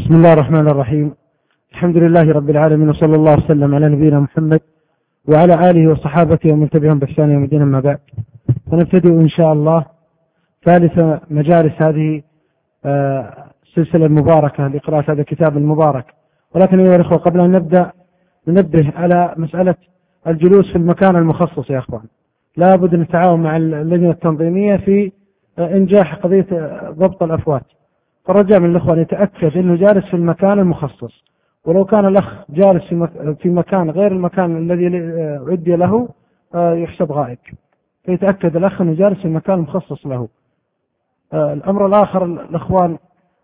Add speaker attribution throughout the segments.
Speaker 1: بسم الله الرحمن الرحيم. الحمد لله رب العالمين، وصلى الله وسلم على نبينا محمد وعلى آله وصحابته ومن تبعهم بإحسان يوم الدين. أما بعد، فنبتدئ إن شاء الله ثالث مجالس هذه السلسلة المباركة لقراءة هذا الكتاب المبارك. ولكن أيها الأخوة، قبل أن نبدأ ننبه على مسألة الجلوس في المكان المخصص. يا أخوان، لا بد أن نتعاون مع اللجنة التنظيمية في إنجاح قضية ضبط الأفوات. فرجاء من الأخوة أن يتأكد أنه جالس في المكان المخصص، ولو كان الأخ جالس في مكان غير المكان الذي عدي له يحسب غائب، فيتأكد الأخ أنه جالس في المكان المخصص له. الأمر الآخر، الأخوان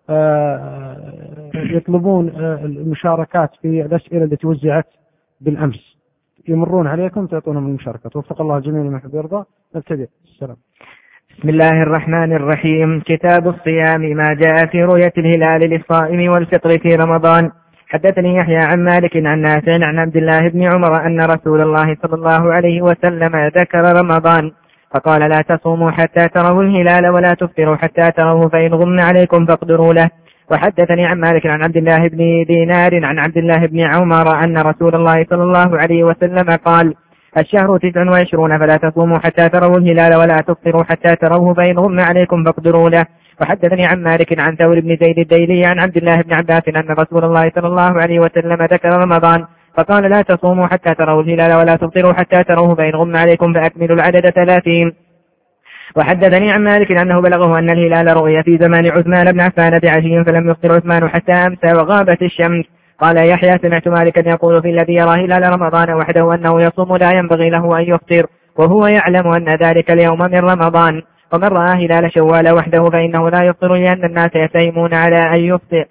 Speaker 1: يطلبون المشاركات في الأسئلة التي وزعت بالأمس، يمرون عليكم تعطونهم المشاركات. وفق الله الجميع لما يحب ويرضى. نبتدئ. السلام.
Speaker 2: بسم الله الرحمن الرحيم. كتاب الصيام، ما جاء في رؤية الهلال للصائم والفطر في رمضان. حدثني يحيى عن مالك عن نافع عن عبد الله بن عمر أن رسول الله صلى الله عليه وسلم ذكر رمضان فقال: لا تصوموا حتى تروا الهلال ولا تفطروا حتى تروه، فإن غم عليكم فاقدروا له. وحدثني عن مالك عن عبد الله بن دينار عن عبد الله بن عمر أن رسول الله صلى الله عليه وسلم قال: الشهر 29 فلا تصوموا حتى تروا الهلال ولا تفطروا حتى تروه، فإن غم عليكم فاقدروا له. وحدثني عن مالك عن ثور بن زيد الديلي عن عبد الله بن عباس أن رسول الله صلى الله عليه وسلم ذكر رمضان فقال: لا تصوموا حتى تروا الهلال ولا تفطروا حتى تروه، فإن غم عليكم فأكملوا العدد 30. وحدثني عن مالك أنه بلغه أن الهلال رؤي في زمان عثمان بن عفان بعشي فلم يفطر عثمان حتى أمسى وغابت الشمس. قال يحيى: سمعت مالكا يقول في الذي يرى هلال رمضان وحده أنه يصوم لا ينبغي له أن يفطر، وهو يعلم أن ذلك اليوم من رمضان. ومن رأى هلال شوال وحده فإنه لا يفطر، لأن الناس يتهمون على أن يفطر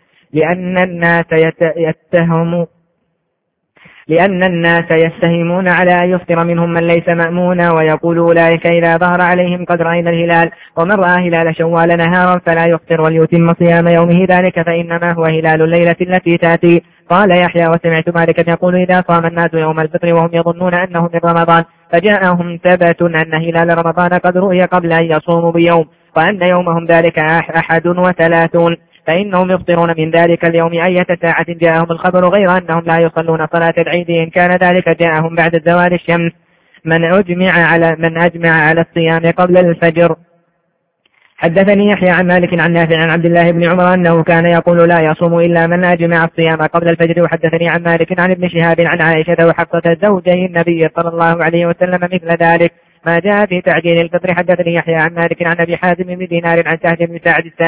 Speaker 2: لأن الناس يستهمون على أن يفطر منهم من ليس مأمونا، ويقول أولئك إذا ظهر عليهم قد رأينا الهلال. ومن رأى هلال شوال نهارا فلا يفطر وليتم صيام يومه ذلك، فإنما هو هلال الليلة التي تأتي. قال يحيى: وسمعت مالكا يقول إذا صام الناس يوم الفطر وهم يظنون أنه من رمضان فجاءهم ثبت أن هلال رمضان قد رؤي قبل أن يصوموا بيوم، وأن يومهم ذلك 31 فإنهم يفطرون من ذلك اليوم أية ساعة جاءهم الخبر، غير أنهم لا يصلون صلاة العيد إن كان ذلك جاءهم بعد زوال الشمس. من أجمع على الصيام قبل الفجر. حدثني يحيى عن مالك عن نافع عن عبد الله بن عمر أنه كان يقول: لا يصوم إلا من أجمع الصيام قبل الفجر. وحدثني عن مالك عن ابن شهاب عن عائشة وحفصة زوجي النبي صلى الله عليه وسلم مثل ذلك، ما جاء في تعجيل الفطر. حدثني يحيى عن مالك عن أبي حازم بن دينار عن سهل بن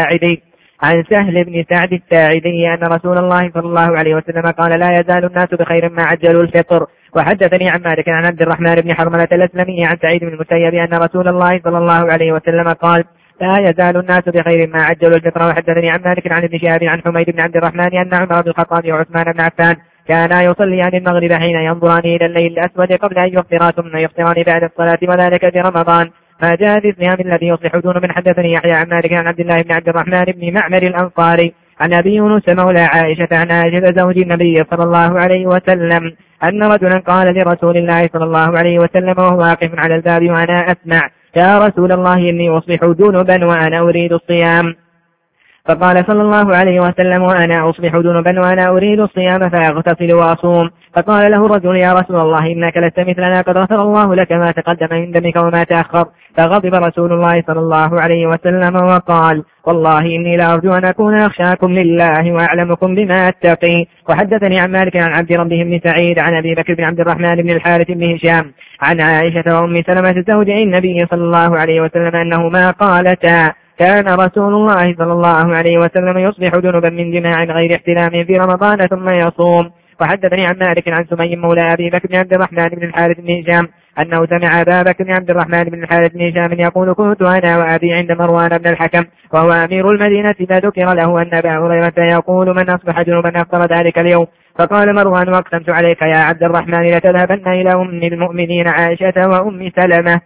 Speaker 2: سعد الساعدي أن رسول الله صلى الله عليه وسلم قال: لا يزال الناس بخير ما عجلوا الفطر. وحدثني عن مالك عن عبد الرحمن بن حرملة الأسلمي عن سعيد بن المسيب أن رسول الله صلى الله عليه وسلم قال: لا يزال الناس بخير ما عجلوا الفطر. وحدثني عن مالك عن ابن شهاب عن حميد بن عبد الرحمن أن عمر بن الخطاب وعثمان بن عفان كانا يصليان المغرب حين ينظران إلى الليل الأسود قبل أن يفطرا، ثم يفطران بعد الصلاة، وذلك في رمضان. ما جاء في الصيام الذي يصلح دون من. حدثني يحيى عن مالك عن عبد الله بن عبد الرحمن بن معمر الأنصاري عن أبي يونس مولى عائشة عن عائشة زوج النبي صلى الله عليه وسلم أن رجلا قال لرسول الله صلى الله عليه وسلم وهو واقف على الباب وأنا أسمع: يا رسول الله إني أصلح جنبا وأنا أريد الصيام. فقال صلى الله عليه وسلم: وأنا أصلح جنبا وأنا أريد الصيام فأغتسل وأصوم. فقال له الرجل: يا رسول الله إنك لست مثلنا، قد غفر الله لك ما تقدم من ذنبك وما تأخر. فغضب رسول الله صلى الله عليه وسلم وقال: والله إني لأرجو أن أكون أخشاكم لله وأعلمكم بما أتقي. وحدثني عن مالك عن عبد ربه بن سعيد عن أبي بكر بن عبد الرحمن بن الحارث بن هشام عن عائشة وأم سلمة زوج النبي صلى الله عليه وسلم أنهما قالتا: كان رسول الله صلى الله عليه وسلم يصبح جنبا من جماع غير احتلام في رمضان ثم يصوم. وحدثني عن مالك عن سمي مولى أبي بكر بن عبد الرحمن بن الحارث بن هشام أنه سمع أبا بكر بن عبد الرحمن بن الحارث بن هشام يقول: كنت أنا وأبي عند مروان بن الحكم وهو أمير المدينة، فذكر له أن أبا هريرة يقول: من أصبح جنبا أفطر ذلك اليوم. فقال مروان: وأقسمت عليك يا عبد الرحمن لتذهبن إلى أم المؤمنين عائشة وأم سلمة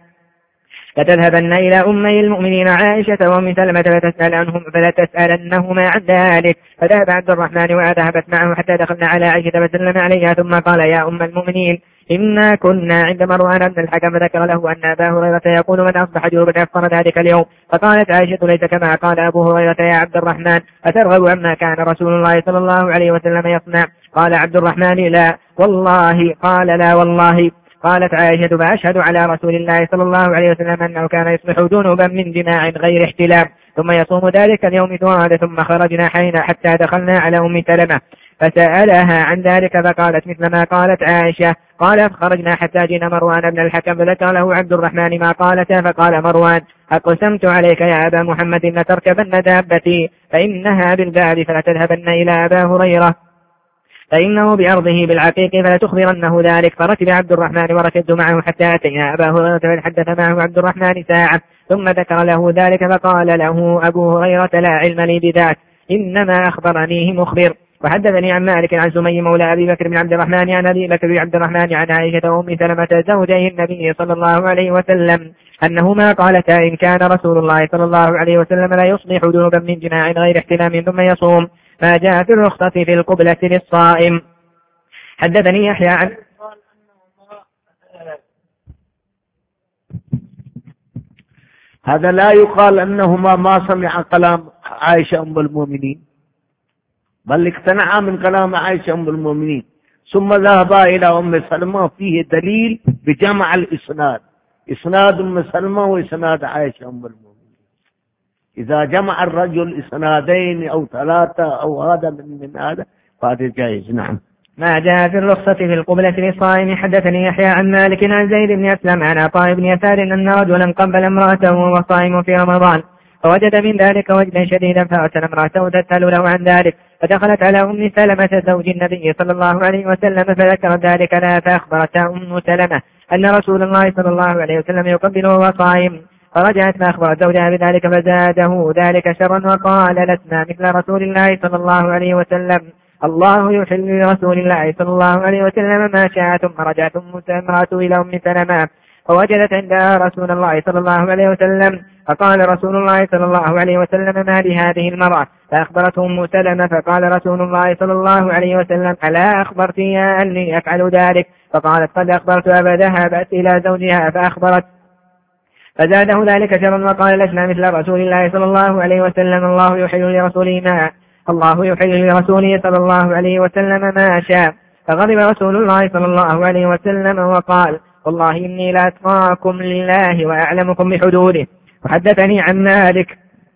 Speaker 2: وأم سلمة فلتسألنهما عن ذلك. فذهب عبد الرحمن وذهبت معه حتى دخلنا على عائشة فسلم عليها، ثم قال: يا أم المؤمنين إنا كنا عند مروان بن الحكم فذكر له أن أبا هريرة يقول من أصبح جنوبا أفطر ذلك اليوم. فقالت عائشة ليس كما قال أبو هريرة يا عبد الرحمن أترغب عما كان رسول الله صلى الله عليه وسلم يصنع؟ قال عبد الرحمن لا والله. قال لا والله. قالت عائشة فأشهد على رسول الله صلى الله عليه وسلم أنه كان يصبح جنوبا من جماع غير احتلام ثم يصوم ذلك اليوم ثواب ثم خرجنا حتى دخلنا على أم سلمة فسألها عن ذلك فقالت مثل ما قالت عائشة. قال فخرجنا حتى جينا مروان بن الحكم فذكر له عبد الرحمن ما قالته فقال مروان أقسمت عليك يا أبا محمد لتركبن دابتي فإنها بالباب فلا تذهبن إلى أبا هريرة فإنه بأرضه بالعقيق فلا تخبرنه ذلك. فركب عبد الرحمن وركبت معه حتى أتينا أبا هريرة فحدث معه عبد الرحمن ساعة ثم ذكر له ذلك فقال له أبو هريرة لا علم لي بذاك إنما أخبرنيه مخبر. وحدثني عن مالك عن سمي مولى أبي بكر بن عبد الرحمن عن أبي بكر بن عبد الرحمن عن عائشة وأم سلمة زوجي النبي صلى الله عليه وسلم أنهما قالتا إن كان رسول الله صلى الله عليه وسلم لا يصبح جنوبا من جماع غير احتلام ثم يصوم ما جاء في الرخصة في القبلة للصائم. حدثني يحيى عن
Speaker 3: هذا لا يقال أنهما ما سمع كلام عائشة أم المؤمنين بل اقتنعا من كلام عائشة أم المؤمنين ثم ذهبا إلى أم سلمة فيه دليل بجمع الإسناد إسناد أم سلمة وإسناد عائشة أم المؤمنين. إذا جمع الرجل إسنادين أو ثلاثة أو هذا من هذا فهذا جائز. نعم.
Speaker 2: ما جاء في الرخصة في القبلة للصائم. حدثني يحيى عن مالك عن زيد بن أسلم عن عطاء بن يسار أن رجلا قبل امرأته وهو صائم في رمضان فوجد من ذلك وجدا شديدا فأرسل امرأته تسأل له عن ذلك فدخلت على أم سلمة زوج النبي صلى الله عليه وسلم فذكرت ذلك لها فأخبرت أم سلمة أن رسول الله صلى الله عليه وسلم يقبل وهو صائم فرجعت فأخبرت زوجها بذلك فزاده ذلك شرا وقال لسنا مثل رسول الله صلى الله عليه وسلم الله يحل لرسول الله صلى الله عليه وسلم ما شاء. ثم رجعت امرأة إلى أم سلمة فوجدت عندها رسول الله صلى الله عليه وسلم فقال رسول الله صلى الله عليه وسلم ما لهذه المرأة فأخبرته أم سلمة فقال رسول الله صلى الله عليه وسلم ألا أخبرتيها أني أفعل ذلك؟ فقالت قد أخبرت فذهبت إلى زوجها فأخبرت فزاده ذلك شرا وقال لسنا مثل رسول الله صلى الله عليه وسلم الله يحل لرسوله صلى الله عليه وسلم ما شاء. فغضب رسول الله صلى الله عليه وسلم وقال والله إني لا أتقاكم لله وأعلمكم بحدوده. وحدثني عن مالك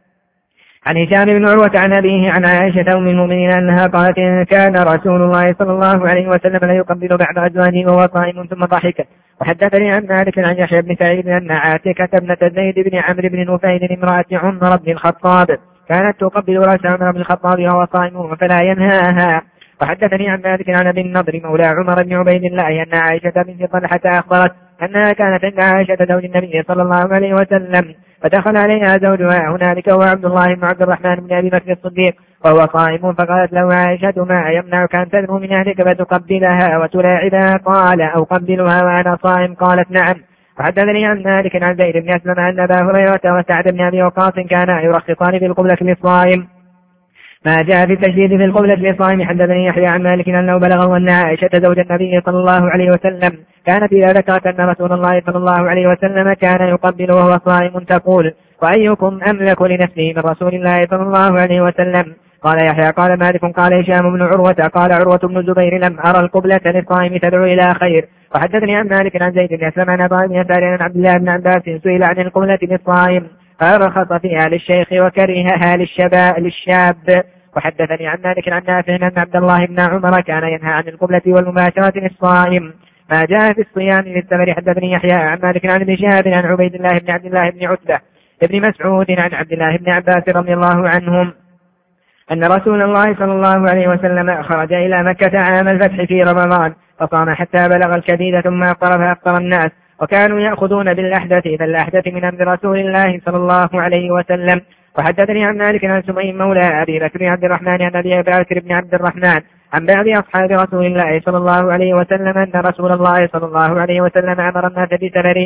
Speaker 2: عن هشام بن عروة عن أبيه عن عائشة أم المؤمنين أنها قالت إن كان رسول الله صلى الله عليه وسلم لا يقبل بعد أزواجه وهو صائم ثم ضحك. وحدثني عن مالك عن يحيى بن سعيد أن عاتكة ابنة زيد بن عمرو بن نفيل امرأة عمر بن الخطاب كانت تقبل رأس عمر بن الخطاب وهو صائم فلا ينهاها. وحدثني عن مالك عن أبي النضر مولى عمر بن عبيد الله أن عائشة بنت طلحة أخبرت أنها كانت عند عائشة زوج النبي صلى الله عليه وسلم فدخل عليها زوجها هنالك هو عبد الله بن عبد الرحمن بن أبي بكر الصديق وهو صائم فقالت له عائشة ما يمنعك أن تدنو من أهلك فتقبلها وتلاعبها؟ قال أو قبلها وأنا صائم؟ قالت نعم. وحدثني عن مالك عن زيد بن أسلم أن أبا هريرة وسعد بن أبي وقاص كانا يرخصان في القبلة للصائم ما جاء في التشديد في القبلة للصائم. حدثني يحيى عن مالك أنه بلغه أن عائشة زوج النبي صلى الله عليه وسلم كانت إذا ذكرت أن رسول الله صلى الله عليه وسلم كان يقبل وهو صائم تقول وأيكم أملك لنفسه من رسول الله صلى الله عليه وسلم؟ قال يحيى قال مالك قال هشام بن عروة قال عروة بن الزبير لم أرى القبلة للصائم تدعو إلى خير. وحدثني عن مالك عن زيد بن أسلم عن عطاء بن يسار عن عبد الله بن عباس سئل عن القبلة للصائم فرخص فيها للشيخ وكرهها للشاب. وحدثني عن مالك عن نافع أن عبد الله بن عمر كان ينهى عن القبلة والمباشرة للصائم ما جاء في الصيام للثمر. حدثني يحيى عن مالك عن ابن شهاب عن عبيد الله بن عبد الله بن عتبة ابن مسعود عن عبد الله بن عباس رضي الله عنهم أن رسول الله صلى الله عليه وسلم خرج إلى مكة عام الفتح في رمضان فصام حتى بلغ الكديد ثم أفطر فأفطر الناس وكانوا يأخذون بالأحدث فالأحدث من أمر رسول الله صلى الله عليه وسلم. وحدثني عن مالك عن سمي مولى أبي بكر بن عبد الرحمن عن أبي بكر بن عبد الرحمن عن بعض أصحاب رسول الله صلى الله عليه وسلم أن رسول الله صلى الله عليه وسلم أمر الناس بسفره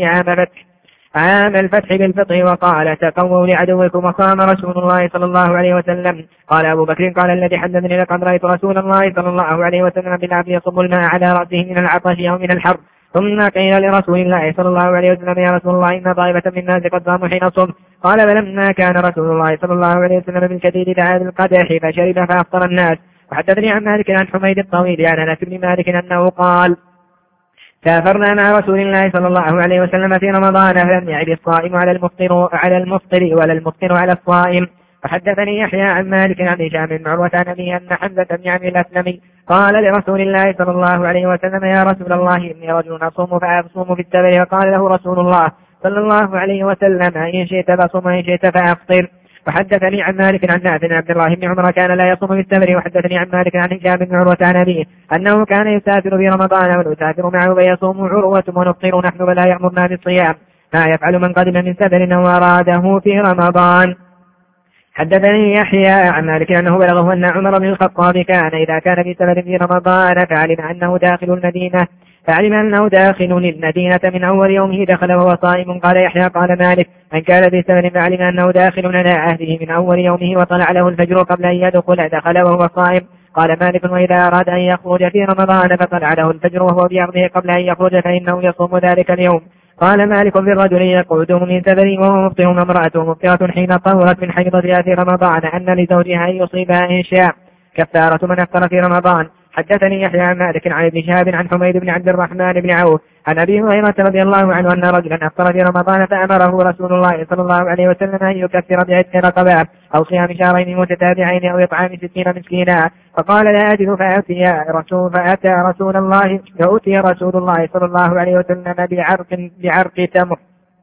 Speaker 2: عام الفتح بالفطر وقال تقووا لعدوكم وصام رسول الله صلى الله عليه وسلم. قال أبو بكر قال الذي حدثني لقد رأيت رسول الله صلى الله عليه وسلم بالعبد يصب الماء على رأسه من العطش أو من الحر ثم قيل لرسول الله صلى الله عليه وسلم يا رسول الله إن طائفة من الناس قد صاموا حين صم. قال فلما كان رسول الله صلى الله عليه وسلم بالكثير دعا بالقدح فشرب فأفطر الناس. وحدثني عن مالك عن حميد الطويل عن أنس بن مالك أنه قال سافرنا مع رسول الله صلى الله عليه وسلم في رمضان فلم يعد الصائم على المفطر ولا المفطر على الصائم. وحدثني يحيى عن مالك عن هشام بن عروة عن أبيه أن حمزة بن عمرو الأسلمي قال لرسول الله صلى الله عليه وسلم يا رسول الله إني رجل أصوم فأصوم في السفر. فقال له رسول الله صلى الله عليه وسلم إن شئت فصم وإن شئت فأفطر. وحدثني عن مالك عن نافع عبد الله بن عمر كان لا يصوم في السفر. وحدثني عن مالك عن هشام بن عروة عن أبيه أنه كان يسافر في رمضان ونسافر معه فيصوم عروة ونفطر نحن ولا يأمرنا بالصيام ما يفعل من قدم من سفر أو أراده في رمضان. حدثني يحيى عن مالك أنه بلغه أن عمر بن الخطاب كان إذا كان في سفر في رمضان فعلم أنه داخل المدينة من أول يومه دخل وهو صائم. قال يحيى قال مالك من كان في سفر فعلم أنه داخل على أهله من أول يومه وطلع له الفجر قبل أن يدخل دخل وهو صائم. قال مالك وإذا أراد أن يخرج في رمضان فطلع له الفجر وهو بأرضه قبل أن يخرج فإنه يصوم ذلك اليوم. قال مالك في الرجل يقعده من سفر وهو مفطر وامرأته مفطرة حين طهرت من حيضتها في رمضان أن لزوجها أن يصيبها إن شاء كفارة من أفطر في رمضان. حدثني يحيى عن مالك عن ابن شهاب عن حميد بن عبد الرحمن بن عوف عن أبي هريرة رضي الله عنه أن رجلا أفطر في رمضان فأمره رسول الله صلى الله عليه وسلم أن يكفر بعتق رقبة أو صيام شهرين متتابعين أو إطعام 60 مسكينا. فقال لا أجد فأتي رسول الله صلى الله عليه وسلم بعرق تمر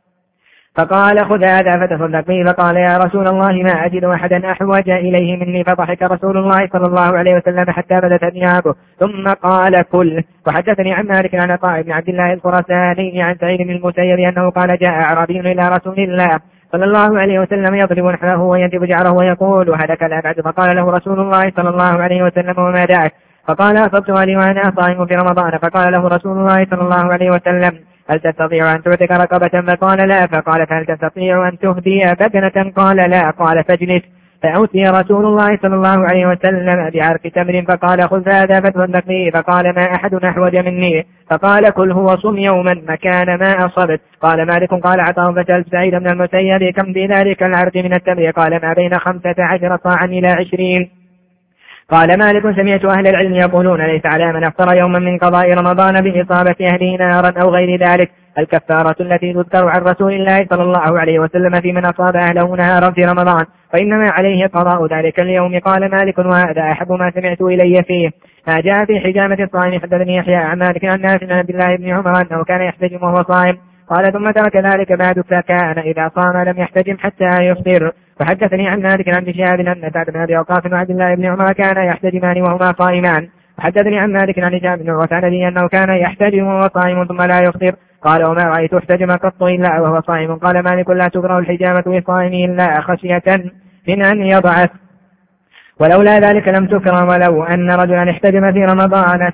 Speaker 2: فقال خذ هذا فتصدق به. فقال يا رسول الله ما أجد أحدا أحوج إليه مني. فضحك رسول الله صلى الله عليه وسلم حتى بدت أنيابه ثم قال كل. وحدثني عن مالك عن عطاء بن عبد الله الخراساني عن سعيد بن المسيب أنه قال جاء أعرابي إلى رسول الله صلى الله عليه وسلم يضرب نحله وينتف جعره ويقول هلك لا بعد. فقال له رسول الله صلى الله عليه وسلم وما دعك؟ فقال أصبت أهلي وأنا صائم في رمضان. فقال له رسول الله صلى الله عليه وسلم هل تستطيع أن تعتق رقبة؟ فقال لا. فقال فهل تستطيع أن تهدي بدنة؟ قال لا. قال فاجلس. فأوتي رسول الله صلى الله عليه وسلم بعرق تمر فقال خذ هذا فتصدق به. فقال ما أحد أحوج مني. فقال كل هو صم يوما مكان ما أصبت. قال مالك قال عطاء فسألت سعيد بن المسيب كم في ذلك العرق من التمر؟ قال ما بين 15 صاعا إلى 20. قال مالك سمعت أهل العلم يقولون ليس على من أفطر يوما من قضاء رمضان بإصابة أهله نارا أو غير ذلك الكفارة التي تذكر عن رسول الله صلى الله عليه وسلم في من أصاب أهله نهارا في رمضان فإنما عليه قضاء ذلك اليوم. قال مالك وهذا أحب ما سمعت إلي فيه ما جاء في حجامة الصائم. حدثني يحيى عن مالك عن نافع عن عبد الله بن عمر أنه كان يحتجم وهو صائم. قال ثم ترك ذلك بعد فكان إذا صام لم يحتجم حتى يفطر. وحدثني عن مالك عن شهاب أن سعد بن أبي وقاص وعبد الله بن عمر كان يحتجمان وهما صائمان. وحدثني عن مالك عن هشام بن عروة عن أبيه أنه كان يحتجم وهو صائم ثم لا يفطر. قال وما رأيت احتجم قط إلا وهو صائم. قال مالك لا تكره الحجامة للصائم إلا خشية من أن يضعف ولولا ذلك لم تكرم. ولو أن رجلا احتجم في رمضان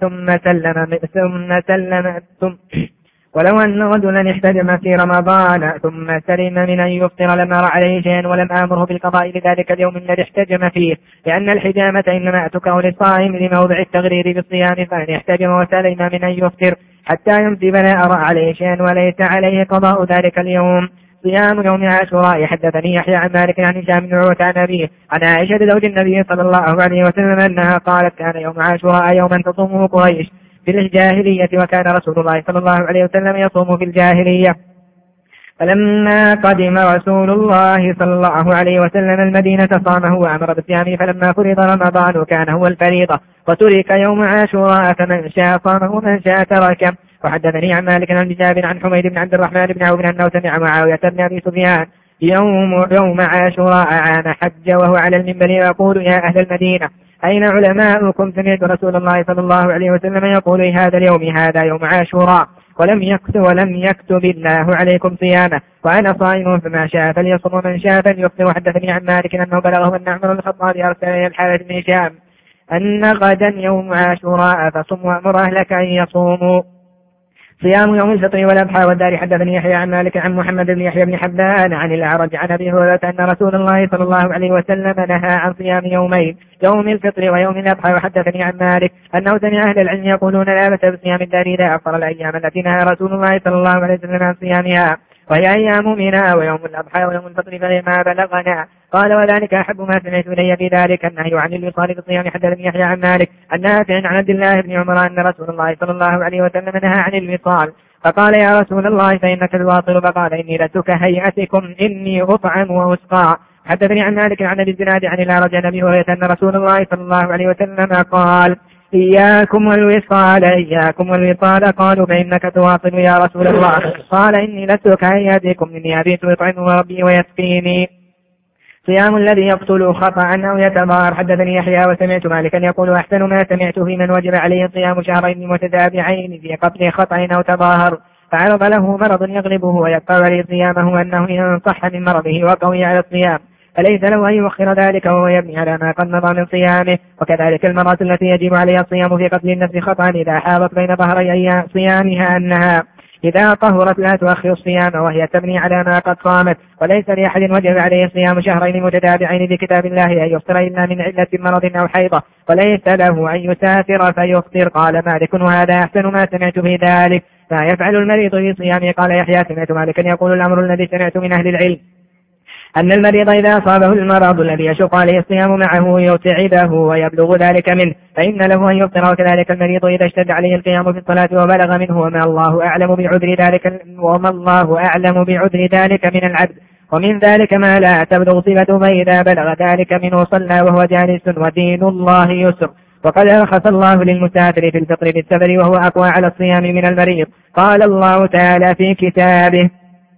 Speaker 2: ولو أن رجلا احتجم في رمضان ثم سلم من أن يفطر لم أرى عليه شيئا ولم آمره بالقضاء لذلك اليوم الذي احتجم فيه لأن الحجامة إنما تكره للصائم لموضع التغرير بالصيام. فإن احتجم وسلم من أن يفطر حتى يمسي فلا أرى عليه شيئا وليس عليه قضاء ذلك اليوم. صيام يوم عاشوراء. حدثني يحيى عن مالك عن هشام بن عروة عن أبيه عن عائشة زوج النبي صلى الله عليه وسلم أنها قالت كان يوم عاشوراء يوما تصومه قريش في الجاهلية وكان رسول الله صلى الله عليه وسلم يصوم في الجاهلية. فلما قدم رسول الله صلى الله عليه وسلم المدينة صامه وأمر بالصيام. فلما فرض رمضان كان هو الفريضة وترك يوم عاشوراء فمن شاء صامه ومن شاء تركه. وحدثني عن مالك عن جابر عن حميد بن عبد الرحمن بن عوف أنه سمع معاوية بن أبي سفيان يوم عاشوراء عام حج وهو على المنبر يقول يا أهل المدينة أين علماؤكم؟ سمعت رسول الله صلى الله عليه وسلم يقول هذا اليوم هذا يوم عاشوراء ولم يكتب الله عليكم صيامه وأنا صائم فما شاء فليصم ومن شاء فليفطر. وحدثني عن مالك أنه بلغه أن عمر بن الخطاب أرسل إلى الحارث بن هشام أن غدا يوم عاشوراء فصم وأمر أهلك أن يصوموا. صيام يوم الفطر والأضحى والدار. حدثني يحيى عن مالك عن محمد بن يحيى بن حبان عن الأعرج عن أبي هريرة أن رسول الله صلى الله عليه وسلم نهى عن صيام يومين، يوم الفطر ويوم الأضحى. وحدثني عن مالك أنه سمع أهل العلم يقولون لا بأس بصيام الدار إذا أفطر الأيام التي نهى رسول الله صلى الله عليه وسلم عن صيامها، وهي أيام منى ويوم الأضحى ويوم الفطر فما بلغنا. قال وذلك أحب ما سمعت إلي في ذلك النهي عن الوصال بالصيام. حدثني يحيى عن مالك عن نافع عن عبد الله بن عمر أن رسول الله صلى الله عليه وسلم نهى عن الوصال، فقال يا رسول الله فإنك تواصل، فقال إني لست كهيئتكم إني أطعم وأسقى. حدثني عن مالك عن ابي الزناد عن الأعرج عن أبي هريرة أن رسول الله صلى الله عليه وسلم قال إياكم والوصال إياكم والوصال. قالوا فإنك تواصل يا رسول الله، قال إني لست كهيئتكم إني أبيت يطعم ربي ويسقيني. صيام الذي يقتل خطأ أو يتظاهر. حدثني يحيى وسمعت مالكا يقول أحسن ما سمعت في من وجب عليه صيام شهرين متتابعين في قتل خطأ أو تظاهر فعرض له مرض يغلبه ويقطع عليه صيامه أنه إن صح من مرضه وقوي على الصيام فليس له أن يؤخر ذلك وهو يبني على ما قد مضى من صيامه. وكذلك المرأة التي يجب عليها الصيام في قتل النفس خطأ إذا حاضت بين ظهري أيام صيامها أنها إذا طهرت لا تؤخر الصيام وهي تبني على ما قد صامت. وليس لأحد وجب عليه صيام شهرين متتابعين بكتاب الله أن يفطر إلا من علة مرض أو حيضة، وليس له أن يسافر فيفطر. قال مالك وهذا أحسن ما سمعت في ذلك. ما يفعل المريض في صيامه؟ قال يحيى سمعت مالكا يقول الأمر الذي سمعت من أهل العلم أن المريض إذا أصابه المرض الذي يشق عليه الصيام معه يتعبه ويبلغ ذلك منه فإن له أن يفطر. وكذلك المريض إذا اشتد عليه القيام في الصلاة وبلغ منه وما الله أعلم بعذر ذلك من العبد، ومن ذلك ما لا تبلغ صفته، فإذا بلغ ذلك منه صلى وهو جالس ودين الله يسر. وقد أرخص الله للمسافر في الفطر بالسفر وهو أقوى على الصيام من المريض. قال الله تعالى في كتابه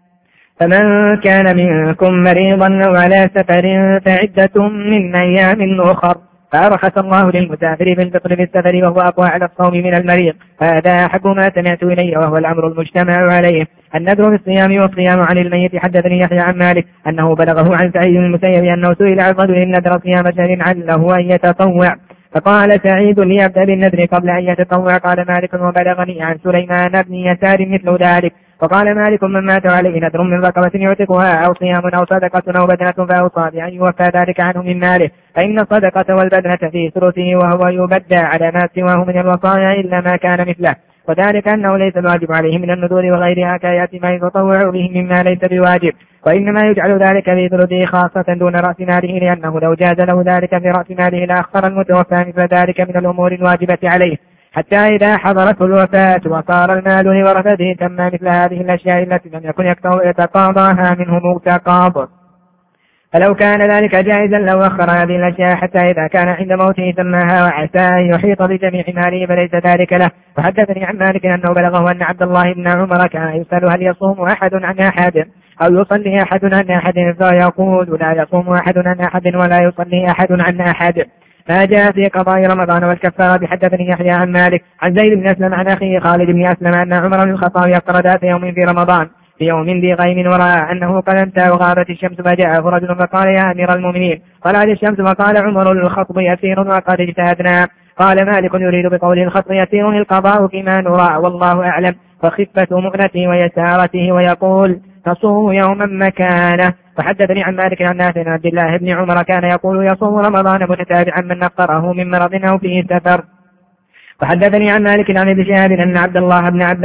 Speaker 2: فمن كان منكم مريضا أو على سفر فعدة من أيام أخر. فأرخص الله للمسافر في الفطر بالسفر وهو أقوى على الصوم من المريض. هذا أحب ما سمعت إليه وهو الأمر المجتمع عليه النذر بالصيام والصيام عن الميت. حدثني يحيى عن مالك أنه بلغه عن سعيد بن المسيب أنه سئل عن رجل نذر صيام شهر عله أن يتطوع فقال سعيد ليبدأ بالنذر قبل أن يتطوع. قال مالك وبلغني عن سليمان بن يسار مثل ذلك. وقال مالك من مات عليه نذر من رقبة يعتقها أو صيام أو صدقة أو بدنة فأوصى بأن يوفى ذلك عنه من ماله، فإن الصدقة والبدنة في ثلثه وهو يبدى على ما سواه من الوصايا إلا ما كان مثله، وذلك أنه ليس الواجب عليه من النذور وغيرها كياتي ما يتطوع به مما ليس بواجب، وإنما يجعل ذلك في ثلثه خاصة دون رأس ماله، لأنه لو جاز له ذلك في رأس ماله لأخر المتوفى مثل ذلك من الأمور الواجبة عليه حتى إذا حضرته الوفاة وصار المال لورثته تم مثل هذه الأشياء التي لم يكن يتقاضاها منه متقاض. فلو كان ذلك جائزا لو أخر هذه الأشياء حتى إذا كان عند موته سماها وعسى أن يحيط بجميع ماله فليس ذلك له. وحدثني عن مالك أنه بلغه أن عبد الله بن عمر كان يسأل هل يصوم أحد عن أحد أو يصلي أحد عن أحد فيقول لا يصوم أحد عن أحد ولا يصلي أحد عن أحد. ما جاء في قضاء رمضان والكفارة. حدثني يحيى عن مالك عن زيد بن أسلم عن أخيه خالد بن أسلم أن عمر بن الخطاب يفطر ذات يوم في رمضان في يوم ذي غيم ورأى أنه قد انتهى وغابت الشمس فجاءه رجل فقال يا أمير المؤمنين طلعت الشمس، فقال عمر الخطب يسير وقد اجتهدنا. قال مالك يريد بقول الخطب يسير القضاء فيما نرى والله أعلم، وخفة مؤنته ويسارته، ويقول تصوم يوما مكانه. فحدثني عن مالك عن نافع عن عبد الله بن عمر كان يقول يصوم رمضان متتابعا من نفطره من مرض أو فيه سفر. وحدثني عن مالك عن ابن شهاب أن عبد الله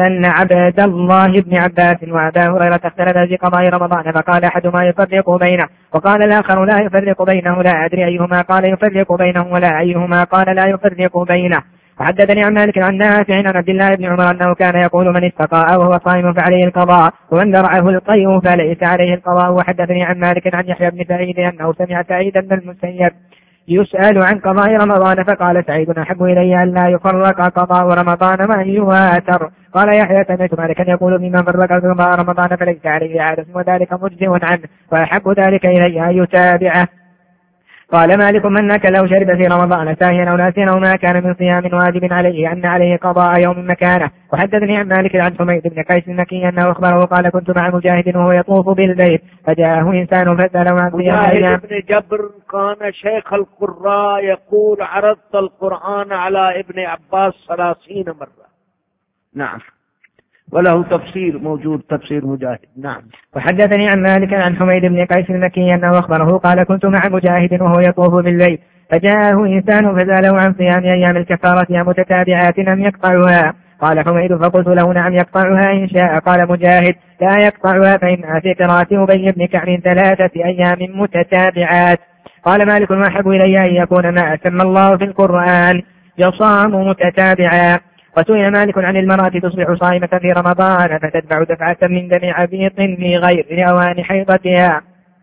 Speaker 2: بن عباس وأبا هريرة اختلفا في قضاء رمضان، فقال أحدهما يفرق بينه وقال الآخر لا يفرق بينه، لا أدري أيهما قال يفرق بينه ولا أيهما قال لا يفرق بينه. وحدثني عن مالك عن نافع عن عبد الله بن عمر أنه كان يقول من استقاء وهو صائم فعليه القضاء ومن درعه القيء فليس عليه القضاء. وحدثني عن مالك عن يحيى بن سعيد أنه سمع سعيد بن المسيب يسأل عن قضاء رمضان فقال سعيد أحب إلي أن لا يفرق قضاء رمضان ما يواتر. قال يحيى سمعت مالكا يقول ممن فرق قضاء رمضان فليس عليه عادة وذلك مجزئ عنه وأحب ذلك إلي أن يتابعه. قال مالك من أكل أو شرب في رمضان ساهيا أو ناسيا أو ما كان من صيام واجب عليه أن عليه قضاء يوم مكانه. وحدثني عن مالك عن حميد بن قيس المكي أنه أخبره قال كنت مع مجاهد وهو يطوف بالبيت فجاءه إنسان فسأله عن صيام
Speaker 3: مجاهد بن جبر كان شيخ القراء يقول عرضت القرآن على ابن عباس 30 مرة. نعم. وله تفسير موجود، تفسير مجاهد. نعم.
Speaker 2: وحدثني عن مالك عن حميد بن قيس المكي أنه أخبره قال كنت مع مجاهد وهو يطوف بالبيت فجاءه إنسان فسأله عن صيام أيام الكفارة متتابعات أم يقطعها؟ قال حميد فقلت له نعم يقطعها إن شاء. قال مجاهد لا يقطعها فإنها في قراءة أبي بن كعب 3 أيام متتابعات. قال مالك ما أحب إلي أن يكون ما سمى الله في القرآن يصام متتابعا. وسئل مالك عن المرأة تصبح صائمة في رمضان فتتبع دفعة من دم عبيط في غير أوان حيضتها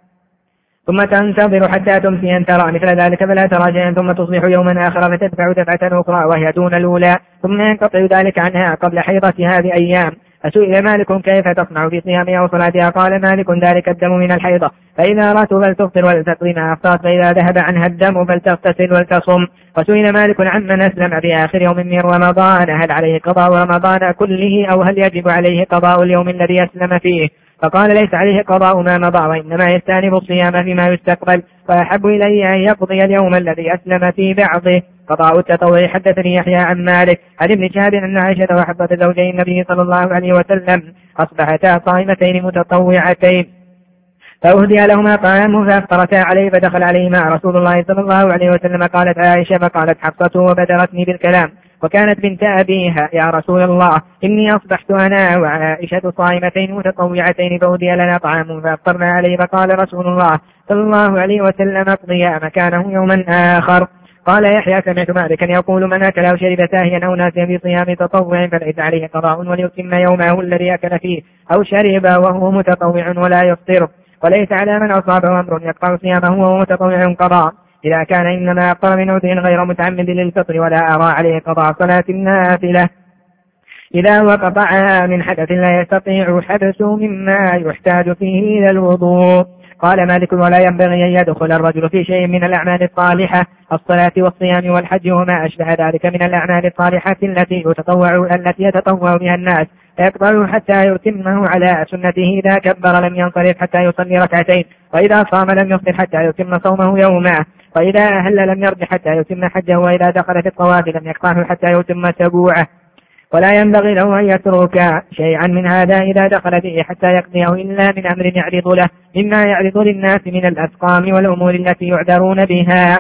Speaker 2: ثم تنتظر حتى تمسي أن ترى مثل ذلك فلا ترى شيئا ثم تصبح يوما آخر فتدفع دفعة أخرى وهي دون الأولى ثم ينقطع ذلك عنها قبل حيضتها بأيام. فسئل مالك كيف تصنع في صيامها وصلاتها؟ قال مالك ذلك الدم من الحيضة فإذا رأت فلتفطر ولتقضي ما أفطرت فإذا ذهب عنها الدم فلتغتسل ولتصم. وسئل مالك عمن أسلم في آخر يوم من رمضان هل عليه قضاء رمضان كله أو هل يجب عليه قضاء اليوم الذي أسلم فيه؟ فقال ليس عليه قضاء ما مضى وإنما يستأنف الصيام فيما يستقبل وأحب إلي أن يقضي اليوم الذي أسلم في بعضه. قضاء التطوع. حدثني يحيى عن مالك عن ابن شهاب أن عائشة وحفصة زوجي النبي صلى الله عليه وسلم أصبحتا صائمتين متطوعتين فأهدي لهما طعام فأفطرتا عليه فدخل عليهما رسول الله صلى الله عليه وسلم. قالت عائشة فقالت حفصة وبدرتني بالكلام وكانت بنت أبيها يا رسول الله إني أصبحت أنا وعائشة صائمتين متطوعتين فأهدي لنا طعام فأفطرنا عليه. فقال رسول الله صلى الله عليه وسلم اقضيا مكانه يوما آخر. قال يحيى سمعت مالكا يقول من أكل أو شرب ساهيا أو ناسيا في صيام تطوع فليس عليه قضاء وليتم يومه الذي أكل فيه أو شرب وهو متطوع ولا يفطر وليس على من أصابه أمر يقطع صيامه وهو متطوع قضاء إذا كان إنما أفطر من عذر غير متعمد للفطر ولا أرى عليه قضاء صلاة النافلة إذا وقطعها من حدث لا يستطيع حدثه مما يحتاج فيه إلى الوضوء. قال مالك ولا ينبغي أن يدخل الرجل في شيء من الأعمال الصالحة الصلاة والصيام والحج وما أشبه ذلك من الأعمال الصالحة التي يتطوع بها الناس فيقبل حتى يتمه على سنته. إذا كبر لم ينصرف حتى يصلي ركعتين وإذا صام لم يفطر حتى يتم صومه يوما وإذا أهل لم يرجع حتى يتم حجه وإذا دخل في الطواف لم يقطعه حتى يتم سبوعه ولا ينبغي له أن يترك شيئا من هذا إذا دخل فيه حتى يقضيه إلا من أمر يعرض له مما يعرض للناس من الأسقام والأمور التي يعذرون بها.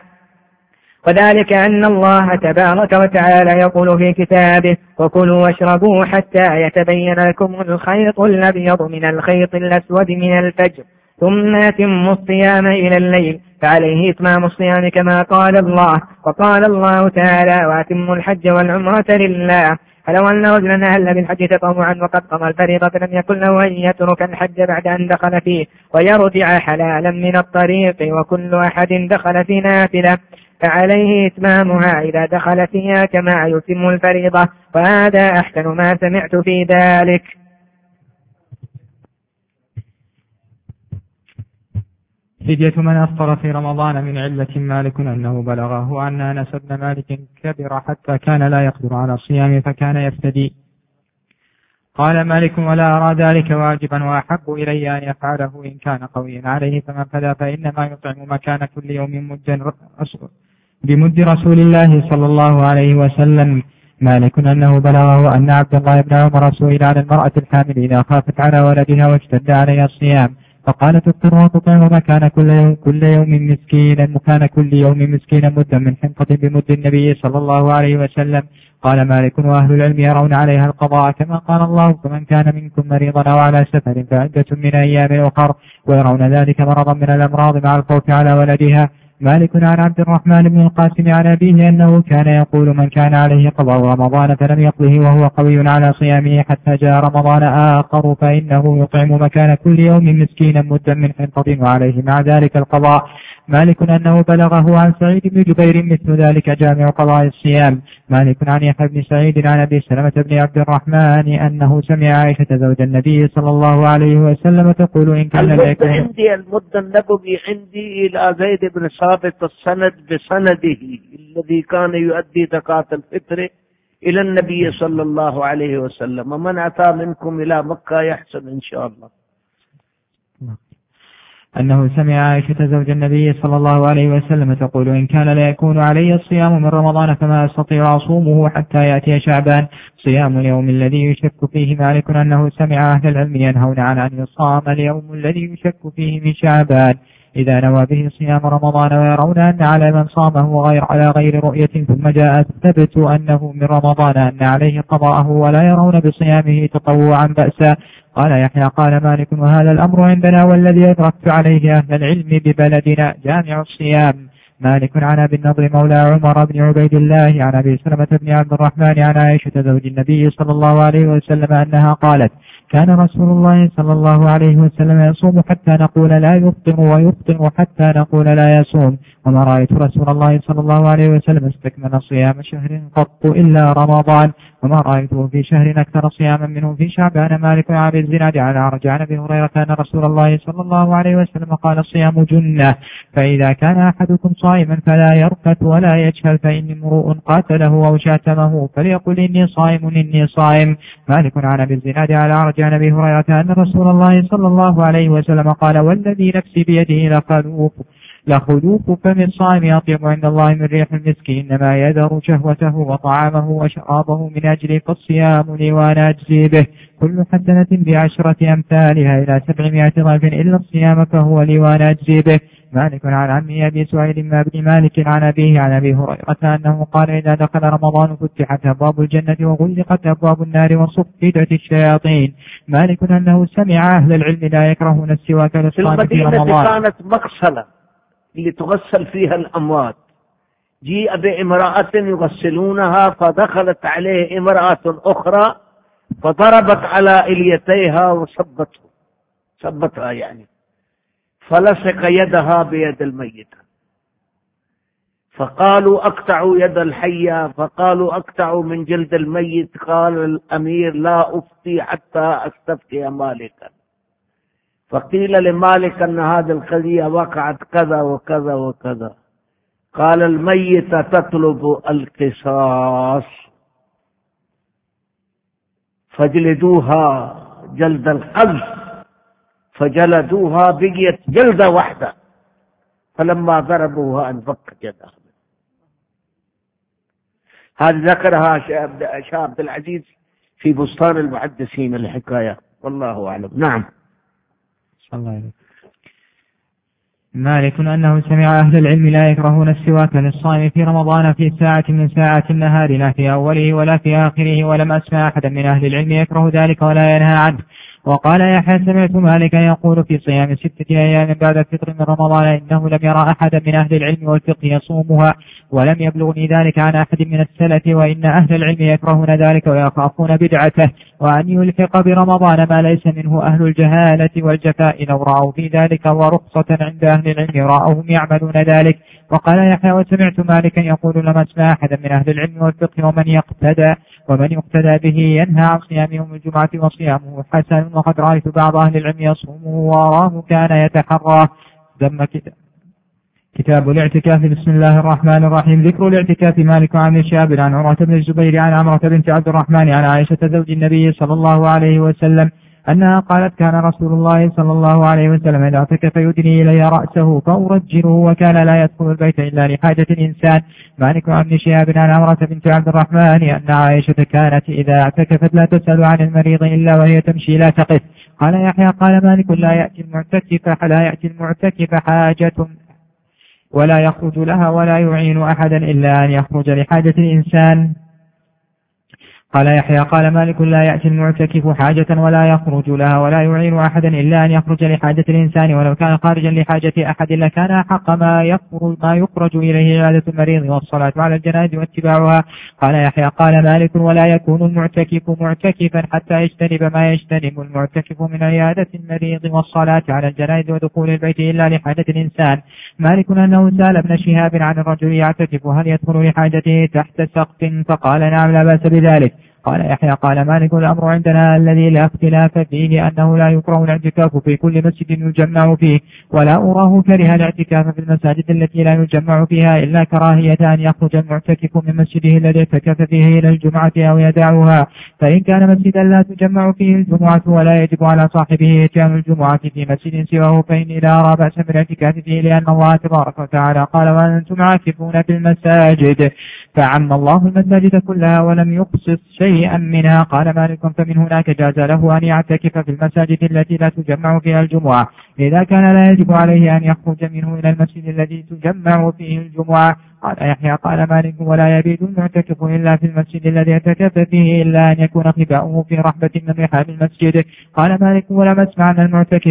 Speaker 2: وذلك أن الله تبارك وتعالى يقول في كتابه وكلوا واشربوا حتى يتبين لكم الخيط الأبيض من الخيط الأسود من الفجر ثم يتم الصيام إلى الليل فعليه إتمام الصيام كما قال الله. وقال الله تعالى وأتموا الحج والعمرة لله. فلو أن رجلا أهل بالحج تطوعا وقد قضى الفريضة فلم يكن له أن يترك الحج بعد أن دخل فيه ويرجع حلالا من الطريق وكل أحد دخل في نافلة فعليه إتمامها إذا دخل فيها كما يتم الفريضة وهذا أحسن ما سمعت في ذلك.
Speaker 4: فدية من أفطر في رمضان من علة مالك أنه بلغه أن أنس بن مالك كبر حتى كان لا يقدر على الصيام فكان يفتدي. قال مالك ولا أرى ذلك واجبا وأحب إلي أن يفعله إن كان قويا عليه فمن فدى فإنما يطعم مكان كل يوم بمد رسول الله صلى الله عليه وسلم. مالك أنه بلغه أن عبد الله بن عمر سئل عن المرأة الحامل إذا خافت على ولدها واشتد عليها الصيام فقال تفطر وتطعم مكان كل يوم مسكينا مدا من حنطة بمد النبي صلى الله عليه وسلم. قال مالك وأهل العلم يرون عليها القضاء كما قال الله فمن كان منكم مريضا أو على سفر فعدة من أيام أخر ويرون ذلك مرضا من الأمراض مع الخوف على ولدها. مالك عن عبد الرحمن بن القاسم عن أبيه أنه كان يقول من كان عليه قضاء رمضان فلم يقضه وهو قوي على صيامه حتى جاء رمضان آخر فإنه يطعم مكان كل يوم مسكينا مدا من حنطة وعليه مع ذلك القضاء. مالك أنه بلغه عن سعيد بن جبير مثل ذلك جامع قضاء الصيام. مالك عن يحيى بن سعيد عن أبي سلمة بن عبد الرحمن أنه سمع عائشة زوج النبي صلى الله عليه وسلم تقول إن كان
Speaker 3: المدة عندي المدة النبوي عندي إلى زيد بن ثابت السند بسنده الذي كان يؤدي زكاة الفطر إلى النبي صلى الله عليه وسلم. من أتى منكم إلى مكة يحسن إن شاء الله.
Speaker 4: أنه سمع عائشة زوج النبي صلى الله عليه وسلم تقول: إن كان لا يكون علي الصيام من رمضان فما أستطيع أصومه حتى يأتي شعبان، صيام اليوم الذي يشك فيه مالك أنه سمع أهل العلم ينهون عن أن يصام اليوم الذي يشك فيه من شعبان إذا نوى به صيام رمضان، ويرون أن على من صامه على غير رؤية ثم جاء الثبت أنه من رمضان أن عليه قضاءه، ولا يرون بصيامه تطوعا بأسا. قال يحيى: قال مالك: وهذا الأمر عندنا والذي أدركت عليه أهل العلم ببلدنا جامع الصيام. مالك عن أبي النضر مولى عمر بن عبيد الله عن أبي سلمة بن عبد الرحمن عن عائشة زوج النبي صلى الله عليه وسلم أنها قالت: كان رسول الله صلى الله عليه وسلم يصوم حتى نقول لا يفطر، ويفطر حتى نقول لا يصوم، وما رأيت رسول الله صلى الله عليه وسلم استكمل صيام شهر قط إلا رمضان، وما رأيته في شهر أكثر صياما منه في شعبان. مالك عن أبي الزناد عن أعرج عن أبي هريرة أن رسول الله صلى الله عليه وسلم قال: الصيام جنة، فإذا كان أحدكم صائما فلا يرفث ولا يجهل، فإن امرؤ قاتله أو شاتمه فليقل إني صائم إني صائم. مالك عن أبي الزناد عن أعرج عن أبي هريرة أن رسول الله صلى الله عليه وسلم قال: والذي نفسي بيده لخلوف فم الصائم أطيب عند الله من ريح المسك، إنما يذر شهوته وطعامه وشرابه من أجل، فالصيام لي وأنا أجزي به، كل حسنة ب10 أمثالها إلى 700 ضعف إلا الصيام فهو لي وأنا أجزي به. مالك عن عمي أبي سعيد بن مالك عن أبيه عن أبي هريرة أنه قال: إذا دخل رمضان فتحت أبواب الجنة وغلقت أبواب النار وصفدت الشياطين. مالك أنه سمع أهل العلم لا يكرهون السواك للصائم في رمضان.
Speaker 3: كانت مغسلة اللي تغسل فيها الأموات، جيء بامرأة يغسلونها فدخلت عليه امرأة أخرى فضربت على إليتيها وصبتها يعني، فلصق يدها بيد الميتة، فقالوا: أقطعوا يد الحية، فقالوا: أقطعوا من جلد الميت. قال الأمير: لا أفتي حتى أستفتي مالكا. فقيل لمالك أن هذه القضية وقعت كذا وكذا وكذا. قال: الميتة تطلب القصاص، فجلدوها جلد القذف، فجلدوها بقيت جلدة واحدة، فلما ضربوها انفكت يدها. هذه ذكرها شاه عبد العزيز في بستان المحدثين الحكاية، والله أعلم. نعم.
Speaker 4: مالك أنه سمع أهل العلم لا يكرهون السواك للصائم في رمضان في ساعة من ساعات النهار، لا في أوله ولا في آخره، ولم أسمع أحدا من أهل العلم يكره ذلك ولا ينهى عنه. وقال يحيى: سمعت مالكا يقول في صيام 6 أيام بعد الفطر من رمضان إنه لم يرى أحدا من أهل العلم والفقه يصومها، ولم يبلغني ذلك عن أحد من السلف، وإن أهل العلم يكرهون ذلك ويخافون بدعته، وأن يلحق برمضان ما ليس منه أهل الجهالة والجفاء لو رأوا في ذلك ورخصة عند أهل العلم رأوهم يعملون ذلك. وقال يحيى: وسمعت مالكا يقول: لم أسمع أحدا من أهل العلم والفقه ومن يقتدى به ينهى عن صيام يوم الجمعة وصيامه حسن، وقد رأيت بعض أهل العلم يصومه وأراه كان يتحراه. كتاب الاعتكاف. بسم الله الرحمن الرحيم. ذكر الاعتكاف. مالك عن شاب عن عروة بن الزبير عن عمرة بنت عبد الرحمن عن عائشة زوج النبي صلى الله عليه وسلم أنها قالت: كان رسول الله صلى الله عليه وسلم إذا اعتكف يدني إلي رأسه فأرجله، وكان لا يدخل البيت إلا لحاجة الإنسان. مالك عن شهاب عن عمرة بنت عبد الرحمن أن عائشة كانت إذا اعتكفت لا تسأل عن المريض إلا وهي تمشي لا تقف. قال يحيى: قال مالك: لا يأتي المعتكف حاجة ولا يخرج لها ولا يعين أحدا إلا أن يخرج لحاجة الإنسان. قال يحيى: قال مالك: لا يأتي المعتكف حاجة ولا يخرج لها ولا يعين أحدا إلا أن يخرج لحاجة الإنسان، ولو كان خارجا لحاجة أحد لكان أحق ما يخرج إليه عيادة المريض والصلاة على الجنائز واتباعها. قال يحيى: قال مالك: ولا يكون المعتكف معتكفا حتى يجتنب ما يجتنب المعتكف من عيادة المريض والصلاة على الجنائز ودخول البيت إلا لحاجة الإنسان. مالك أنه سأل ابن شهاب عن الرجل يعتكف هل يدخل لحاجته تحت سقف، فقال: نعم لا بأس بذلك. قال يحيى قال مالك الأمر عندنا الذي لا اختلاف فيه أنه لا يكره الاعتكاف في كل مسجد يجمع فيه، ولا أراه كره الاعتكاف في المساجد التي لا يجمع فيها إلا كراهية أن يخرج المعتكف من مسجده الذي اعتكف فيه إلى الجمعة أو يدعها. فإن كان مسجدا لا تجمع فيه الجمعة ولا يجب على صاحبه إتيان الجمعة في مسجد سواه فإني لا أرى بأسا بالاعتكاف فيه، لأن الله تبارك وتعالى قال وأنتم عاكفون في المساجد، فعم الله المساجد كلها ولم يخصص شيئا منها. قال مالك فمن هناك جاز له أن يعتكف في المساجد التي لا تجمع فيها الجمعة إذا كان لا يجب عليه أن يخرج منه إلى المسجد الذي تجمع فيه الجمعة. قال يحيى قال مالك ولا يبيت المعتكف إلا في المسجد الذي اعتكف فيه إلا أن يكون خباؤه في رحبة من رحاب المسجد. قال مالك ولم أسمع أن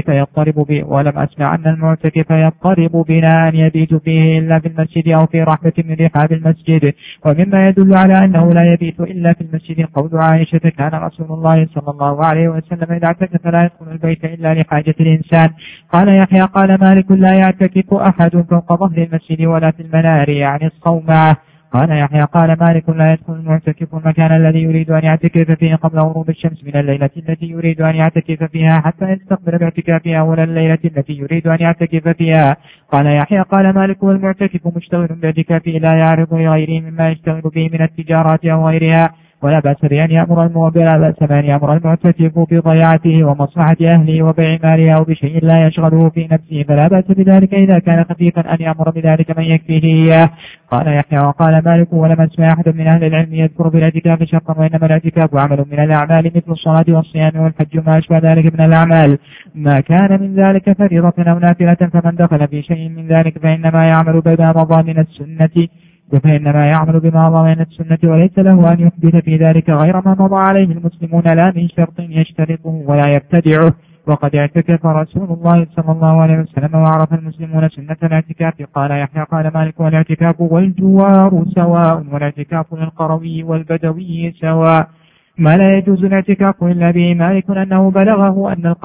Speaker 4: المعتكف يضطرب بنا أن يبيت فيه إلا في المسجد أو في رحبة من رحاب المسجد. ومما يدل على أنه لا يبيت إلا في المسجد قول عائشة كان رسول الله صلى الله عليه وسلم إذا اعتكف لا يدخل البيت إلا لحاجة الإنسان. قال يحيى قال مالك لا يعتكف أحد فوق ظهر المسجد ولا في المنار يعني الصومعة. قال يحيى قال مالك لا يدخل المعتكف المكان الذي يريد أن يعتكف فيه قبل غروب الشمس من الليلة التي يريد أن يعتكف فيها حتى يستقبل باعتكافها ولا الليلة التي يريد أن يعتكف فيها. قال يحيى قال مالك والمعتكف مشتغل باعتكافه لا يعرض لغيره مما يشتغل به من التجارات أو غيرها، ولا بأس بأن يأمر المعتكف بضياعته ومصلحة أهله وبيع ماله أو بشيء لا يشغله في نفسه، فلا بأس بذلك إذا كان خفيفا أن يأمر بذلك من يكفيه إياه. قال يحيى وقال مالك ولم أسمع أحد من أهل العلم يذكر بالاعتكاف شرطا، وإنما الاعتكاف عمل من الأعمال مثل الصلاة والصيام والحج وما أشبه ذلك من الأعمال، ما كان من ذلك فريضة أو نافلة، فمن دخل في شيء من ذلك فإنما يعمل بما مضى من السنة وليس له أن يحدث في ذلك غير ما مضى عليه المسلمون لا من شرط يشترطه ولا يبتدعه. وقد اعتكف رسول الله صلى الله عليه وسلم وعرف المسلمون سنة الاعتكاف. قال يحيى قال مالك والاعتكاف والجوار سواء، والاعتكاف للقروي والبدوي سواء، ما لا يجوز الاعتكاف إلا به. مالك أنه بلغه أن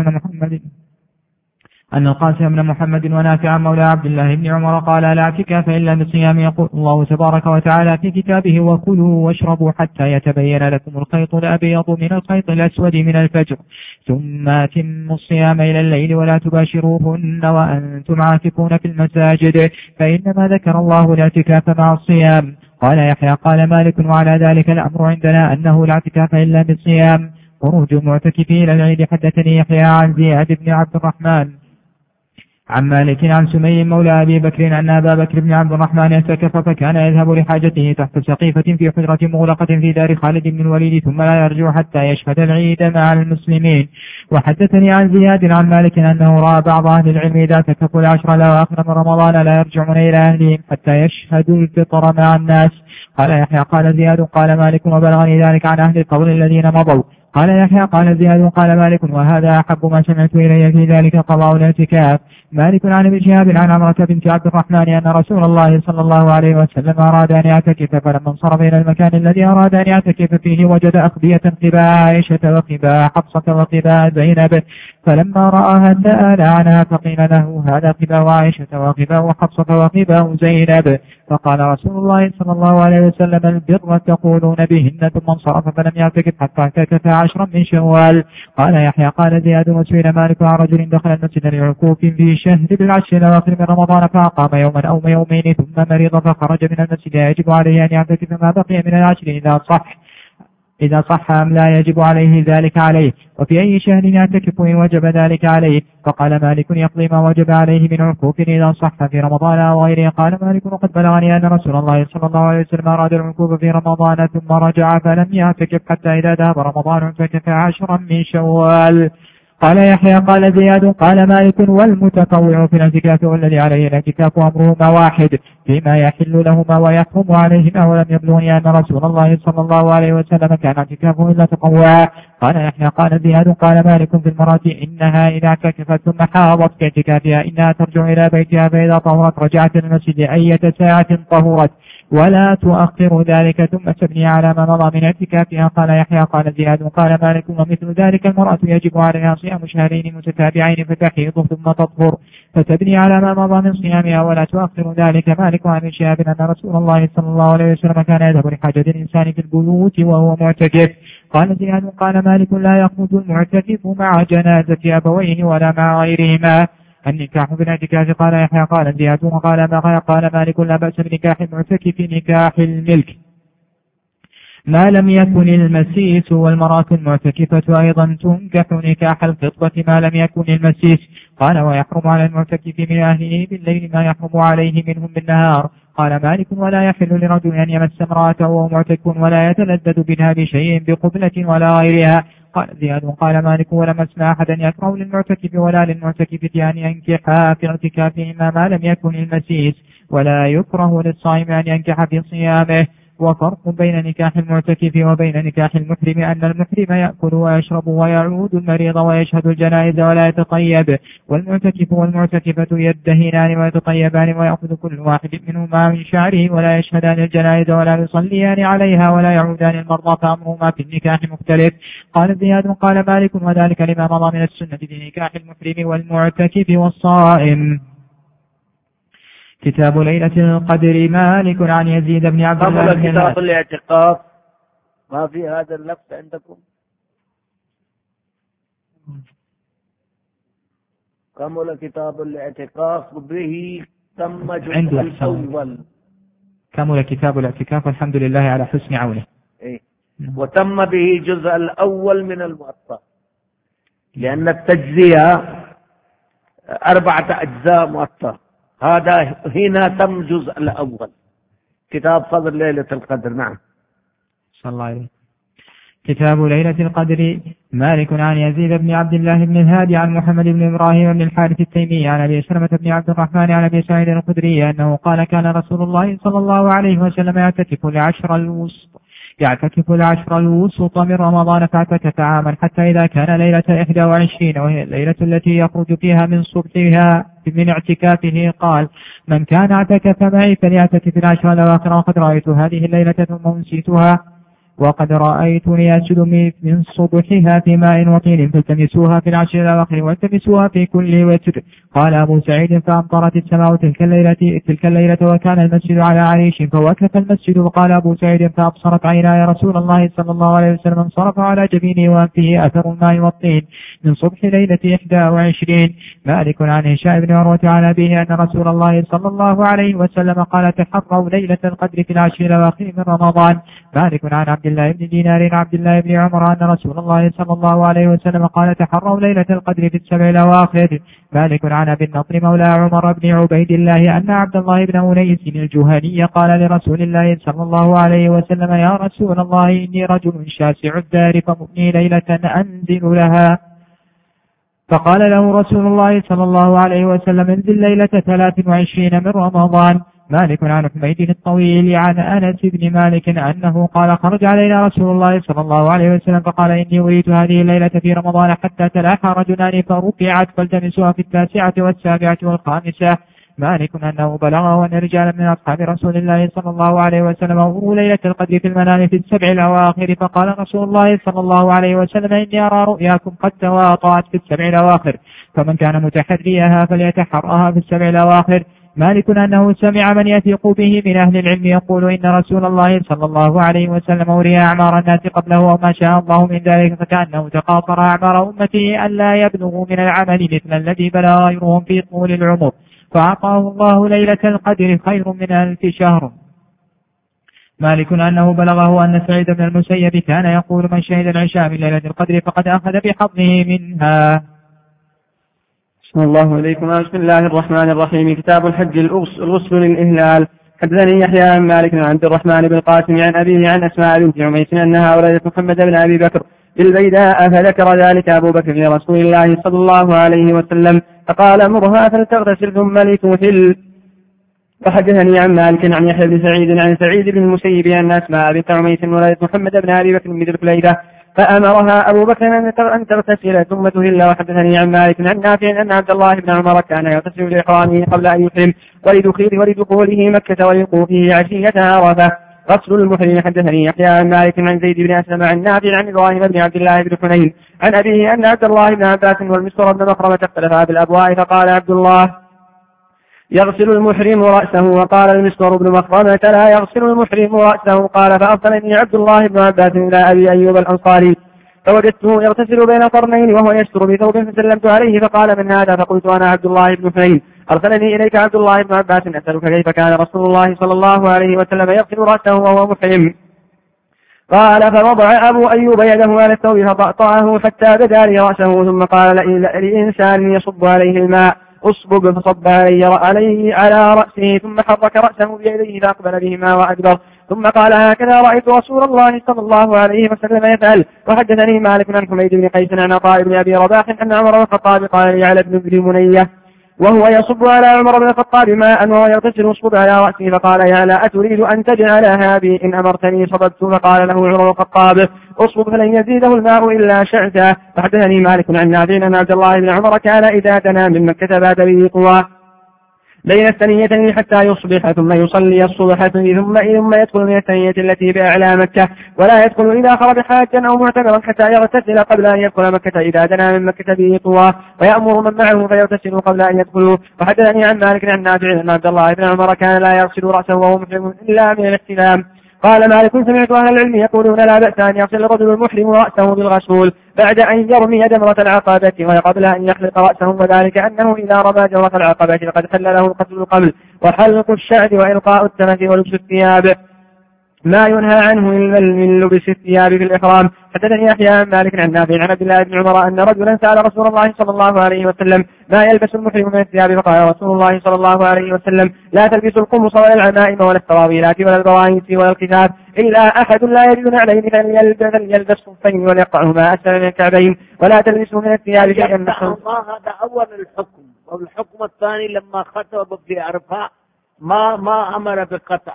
Speaker 4: القاسم بن محمد ونافع مولى عبد الله بن عمر قال لا اعتكاف إلا بالصيام. يقول الله تبارك وتعالى في كتابه وكلوا واشربوا حتى يتبين لكم الخيط الأبيض من الخيط الأسود من الفجر ثم أتموا الصيام إلى الليل ولا تباشروهن وأنتم عاكفون في المساجد، فإنما ذكر الله الاعتكاف مع الصيام. قال يحيى قال مالك وعلى ذلك الأمر عندنا أنه لا اعتكاف إلا بالصيام. خروج المعتكف إلى العيد. حدثني يحيى عن زياد بن عبد الرحمن عن مالك عن سمي مولى أبي بكر أن أبا بكر بن عبد الرحمن اعتكف فكان يذهب لحاجته تحت سقيفة في حجرة مغلقة في دار خالد بن الوليد ثم لا يرجع حتى يشهد العيد مع المسلمين. وحدثني عن زياد عن مالك أنه رأى بعض أهل العلم إذا اعتكفوا العشر الأواخر من رمضان لا يرجعون إلى أهلهم حتى يشهدوا الفطر مع الناس. قال يحيى قال زياد قال مالك وبلغني ذلك عن أهل القول الذين مضوا. قال يحيى قال زياد قال مالك وهذا أحب ما سمعت إلي في ذلك قضاء الاعتكاف. مالك عن ابن شهاب عن عمرة بنت عبد الرحمن أن رسول الله صلى الله عليه وسلم أراد أن يعتكف، فلما انصرف إلى المكان الذي أراد أن يعتكف فيه وجد أخبية قباء عائشة وقباء حفصة وقباء زينب، فلما رآها سأل عنها فقيل له هذا قباء عائشة وقباء حفصة وقباء زينب، فقال رسول الله صلى الله عليه وسلم البر تقولون بهن، ثم انصرف فلم يعتكف حتى اعتكف 10 من شوال. قال يحيى قال زياد وسئل مالك عن رجل دخل المسجد لعكوف في شهر بالعشر الأواخر من رمضان فأقام يوما أو يومين ثم مرض فخرج من المسجد يجب عليه أن يعتكف ما بقي من العشر إذا صح أم لا يجب عليه ذلك عليه، وفي أي شهر يعتكف إن وجب ذلك عليه. فقال مالك يقضي ما وجب عليه من عكوف إذا صح في رمضان أو غيره. قال مالك وقد بلغني أن رسول الله صلى الله عليه وسلم أراد العكوف في رمضان ثم رجع فلم يعتكف حتى إذا ذهب رمضان اعتكف 10 من شوال. قال يحيى قال زياد قال مالك والمتطوع في الاعتكاف والذي عليه الاعتكاف أمرهما واحد فيما يحل لهما ويحرم عليهما، ولم يبلغني أن رسول الله صلى الله عليه وسلم كان اعتكافه إلا تطوعا. قال يحيى قال زياد قال مالك في المرأة إنها إذا اعتكفت ثم حاضت في اعتكافها إنها ترجع إلى بيتها فإذا طهرت رجعت المسجد أية ساعة طهرت ولا تؤخر ذلك ثم تبني على ما مضى من اعتكافها. قال يحيى قال زياد قال مالك ومثل ذلك المرأة يجب عليها صيام شهرين متتابعين فتحيض ثم تطهر فتبني على ما مضى من صيامها ولا تؤخر ذلك. مالك مالك عن شهاب أن رسول الله صلى الله عليه وسلم كان يذهب لحاجة الإنسان في البيوت وهو معتكف. قال زياد قال مالك لا يخرج المعتكف مع جنازة أبويه ولا مع غيرهما. النكاح بالاعتكاف قال يحيى قال زياد قال مالك لا بأس بنكاح المعتكف نكاح الملك ما لم يكن المسيس، والمرأة المعتكفة أيضا تنكح نكاح الخطبة ما لم يكن المسيس. قال ويحرم على المعتكف من أهله بالليل ما يحرم عليه منهم بالنهار. قال مالك ولا يحل لرجل أن يمس امرأته وهو معتكف ولا يتلذذ بها بشيء بقبلة ولا غيرها. قال زياد قال مالك ولم أسمع أحدا يكره للمعتكف ولا للمعتكفة أن ينكحا في اعتكافهما ما لم يكن المسيس، ولا يكره للصائم أن ينكح في صيامه. وفرق بين نكاح المعتكف وبين نكاح المحرم أن المحرم يأكل ويشرب ويعود المريض ويشهد الجنائز ولا يتطيب، والمعتكف والمعتكفة يدهنان ويتطيبان ويأخذ كل واحد منهما من شعره ولا يشهدان الجنائز ولا يصليان عليها ولا يعودان المرضى، فأمرهما في النكاح مختلف. قال زياد قال مالك وذلك لما مضى من السنة في نكاح المحرم والمعتكف والصائم. كتاب ليلة القدر. مالك عن يزيد بن عبد الله.
Speaker 3: كتاب الاعتقاف ما في هذا اللفظ عندكم؟ كمل كتاب الاعتقاف به تم جزء الأول.
Speaker 4: كمل كتاب الاعتكاف والحمد لله على حسن عونه.
Speaker 3: إيه؟ وتم به جزء الأول من الموطأ، لأن التجزية 4 أجزاء موطأ، هذا هنا تم جزء الأول كتاب فضل ليلة القدر. نعم
Speaker 4: صلى الله عليه. كتاب ليلة القدر. مالك عن يزيد بن عبد الله بن الهادي عن محمد بن إبراهيم بن الحارث التيمي عن أبي سلمة بن عبد الرحمن عن أبي سعيد الخدري أنه قال كان رسول الله صلى الله عليه وسلم يعتكف العشر الوسط من رمضان، فاعتكف عاما حتى إذا كان ليلة 21 وهي الليلة التي يخرج فيها من صبحها من اعتكافه قال من كان اعتكف معي فليعتكف العشر الأواخر، وقد رأيت هذه الليلة ثم أنسيتها وقد رأيتني أسجد من صبحها في ماء وطين فالتمسوها في العشر الأواخر والتمسوها في كل وتر. قال أبو سعيد فأمطرت السماء تلك الليلة وكان المسجد على عريش فوكف المسجد. وقال أبو سعيد فأبصرت عيناي رسول الله صلى الله عليه وسلم انصرف على جبينه وأنفه أثر الماء والطين من صبح ليلة 21. مالك عن هشام بن عروة عن أبيه أن رسول الله صلى الله عليه وسلم قال تحروا ليلة القدر في العشر الأواخر من رمضان. مالك عن عبد الله بن دينار عبد الله بن عمر أن رسول الله صلى الله عليه وسلم قال تحروا ليلة القدر في 7 الأواخر. مالك عن أبي النضر مولى عمر بن عبيد الله أن عبد الله بن أنيس الجهني قال لرسول الله صلى الله عليه وسلم يا رسول الله إني رجل شاسع الدار فمبني ليلة أنزل لها، فقال له رسول الله صلى الله عليه وسلم انزل ليلة 23 من رمضان. مالك عن حميد الطويل عن أنس بن مالك أنه قال خرج علينا رسول الله صلى الله عليه وسلم فقال إني أريد هذه الليلة في رمضان حتى تلاحى رجلان فرفعت فالتمسوها في 9 و7 و5. مالك أنه بلغه أن رجالا من أصحاب رسول الله صلى الله عليه وسلم أمروا ليلة القدر في المنام في 7 الأواخر، فقال رسول الله صلي الله عليه وسلم إني أرى رؤياكم قد تواطأت في 7 الأواخر، فمن كان متحريها فليتحرها في 7 الأواخر. مالك أنه سمع من يثق به من أهل العلم يقول إن رسول الله صلى الله عليه وسلم أوري أعمار الناس قبله وما شاء الله من ذلك، فكأنه تقاطر أعمار أمته ألا يبلغوا من العمل مثل الذي بلغ غيرهم في طول العمر، فأعطاه الله ليلة القدر خير من 1000 شهر. مالك أنه بلغه أن سعيد بن المسيب كان يقول من شهد العشاء من ليلة القدر فقد أخذ بحظه منها.
Speaker 5: بسم الله عليكم. بسم الله الرحمن الرحيم. كتاب الحج الغسل للإهلال. حدثني يحيى عن مالك عن عبد الرحمن بن القاسم عن أبيه عن أسماء بنت عميس أنها ولدت محمد بن أبي بكر بالبيداء، فذكر ذلك أبو بكر لرسول الله صلى الله عليه وسلم فقال مرها فلتغتسل ثم لتوثل. وحدثني عن مالك عن يحيى بن سعيد عن سعيد بن المسيب أن أسماء بنت عميس ولدت محمد بن أبي بكر بالبيداء فأمرها أبو بكر أن تغتسل ثم تهل. وحدثني عن مالك عن نافع أن عبد الله بن عمر كان يغتسل لإحرامه قبل أن يحرم ولدخوله مكة ولوقوفه عشية عرفة. غسل المحرم. حدثني يحيى عن مالك عن زيد بن أسلم عن نافع عن إبراهيم بن عبد الله بن حنين عن أبيه أن عبد الله بن عباس والمسور بن مخرمة اختلفا بالأبواء، فقال عبد الله يغسل المحرم رأسه. وقال المسور بن مخرمة لا يغسل المحرم رأسه. قال فأرسلني عبد الله بن عباس إلى أبي أيوب الأنصاري فوجدته يغتسل بين قرنين وهو يستر بثوب فسلمت عليه فقال من هذا؟ فقلت أنا عبد الله بن حنين أرسلني إليك عبد الله بن عباس أسألك كيف كان رسول الله صلى الله عليه وسلم يغسل رأسه وهو محرم. قال فوضع أبو أيوب يده على الثوب فطأطأه حتى بدا لي رأسه ثم قال لإنسان يصب عليه الماء أصبب فصب عليه على رأسه ثم حرك رأسه بيديه فأقبل بهما وأدبر ثم قال هكذا رأيت رسول الله صلى الله عليه وسلم يفعل. وحدثني مالك عن حميد بن قيس عن عطاء بن أبي رباح أن عمر بن الخطاب قال لي على ابن منية وهو يصب على عمر بن الخطاب ماء وهو يغتسل اصبب على رأسه فقال يا لا أتريد أن تجعلها بي إن أمرتني صببت. فقال له عمر بن الخطاب اصبب فلن يزيده الماء إلا شعثا. فحدثني مالك عن نافع أن عبد الله بن عمر كان إذا دنا من مكة بات به قوى بين الثنيتين حتى يصبح ثم يصلي الصبح ثم يدخل من الثنية التي بأعلى مكة ولا يدخل إذا خرج حاجا أو معتمرا حتى يغتسل قبل أن يدخل مكة إذا دنا من مكة به قوى ويأمر من معه فيغتسلوا قبل أن يدخلوا. وحدثني عن مالك عن نافع أن عبد الله بن عمر كان لا يغسل رأسه وهو محرم إلا من الاحتلام. قال مالك سمعت أهل العلم يقولون لا بأس أن يغسل الرجل المحرم رأسه بالغسول بعد أن يرمي جمرة العقبة وقبل أن يحلق رأسه وذلك أنه إذا رمى جمرة العقبة فقد حل له القتل القبل وحلق الشعر وإلقاء التمث ولبس الثياب ما ينهى عنه من لبس الثياب في الإحرام. حدثني يحيى عن مالك عن نافع عن عبد الله بن عمر أن رجلا سأل رسول الله صلى الله عليه وسلم ما يلبس المحرم من الثياب فقال رسول الله صلى الله عليه وسلم لا تلبسوا القمص ولا العمائم ولا السراويلات ولا البرانيس ولا الكتاب إلا أحد لا يجد نعلين فليلبس خفين وليقطعهما أسفل من الكعبين ولا تلبسوا من الثياب شيئا.
Speaker 3: هذا أول الحكم. والحكم الثاني لما خطب في عرفة ما أمر بقطع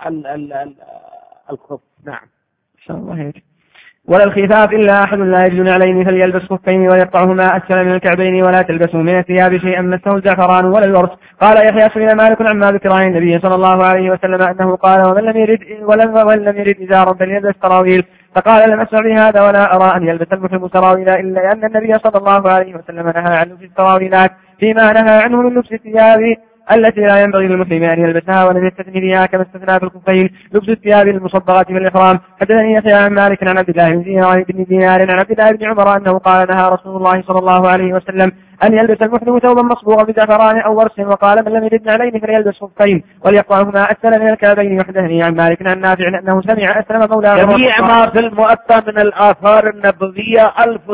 Speaker 3: الخف. نعم
Speaker 5: إن شاء الله هيك. ولا الخفاف إلا أحد لا يجد نعلين فليلبس خفين ويقطعهما أسفل من الكعبين ولا تلبسوا من الثياب شيئا مسه الزعفران ولا الورس. قال يحيى سئل مالك عما ذكر عن النبي صلى الله عليه وسلم أنه قال ومن لم يرد إزارا فليلبس سراويل. فقال لم أسمع بهذا ولا أرى أن يلبس المحرم سراويل إلا أن النبي صلى الله عليه وسلم نهى عن لبس السراويلات فيما نهى عنه من لبس الثياب التي لا ينبغي للمسلم أن يلبسها ولم يستثني بها كما استثنى في الخفين لبس الثياب المصبغة في الإحرام. حدثني يحيى عن مالك عن عبد الله بن دينار عن عبد الله بن عمر أنه قال نهى رسول الله صلى الله عليه وسلم أن يلبس المحرم ثوبا مصبوغا بزعفران أو ورس وقال من لم يجد نعلين فليلبس خفين وليقطعهما أسفل من الكعبين. وحدثني عن مالك عن نافع أنه سمع أسلم مولاه
Speaker 3: جميع ما في المؤتى من الآثار النبوية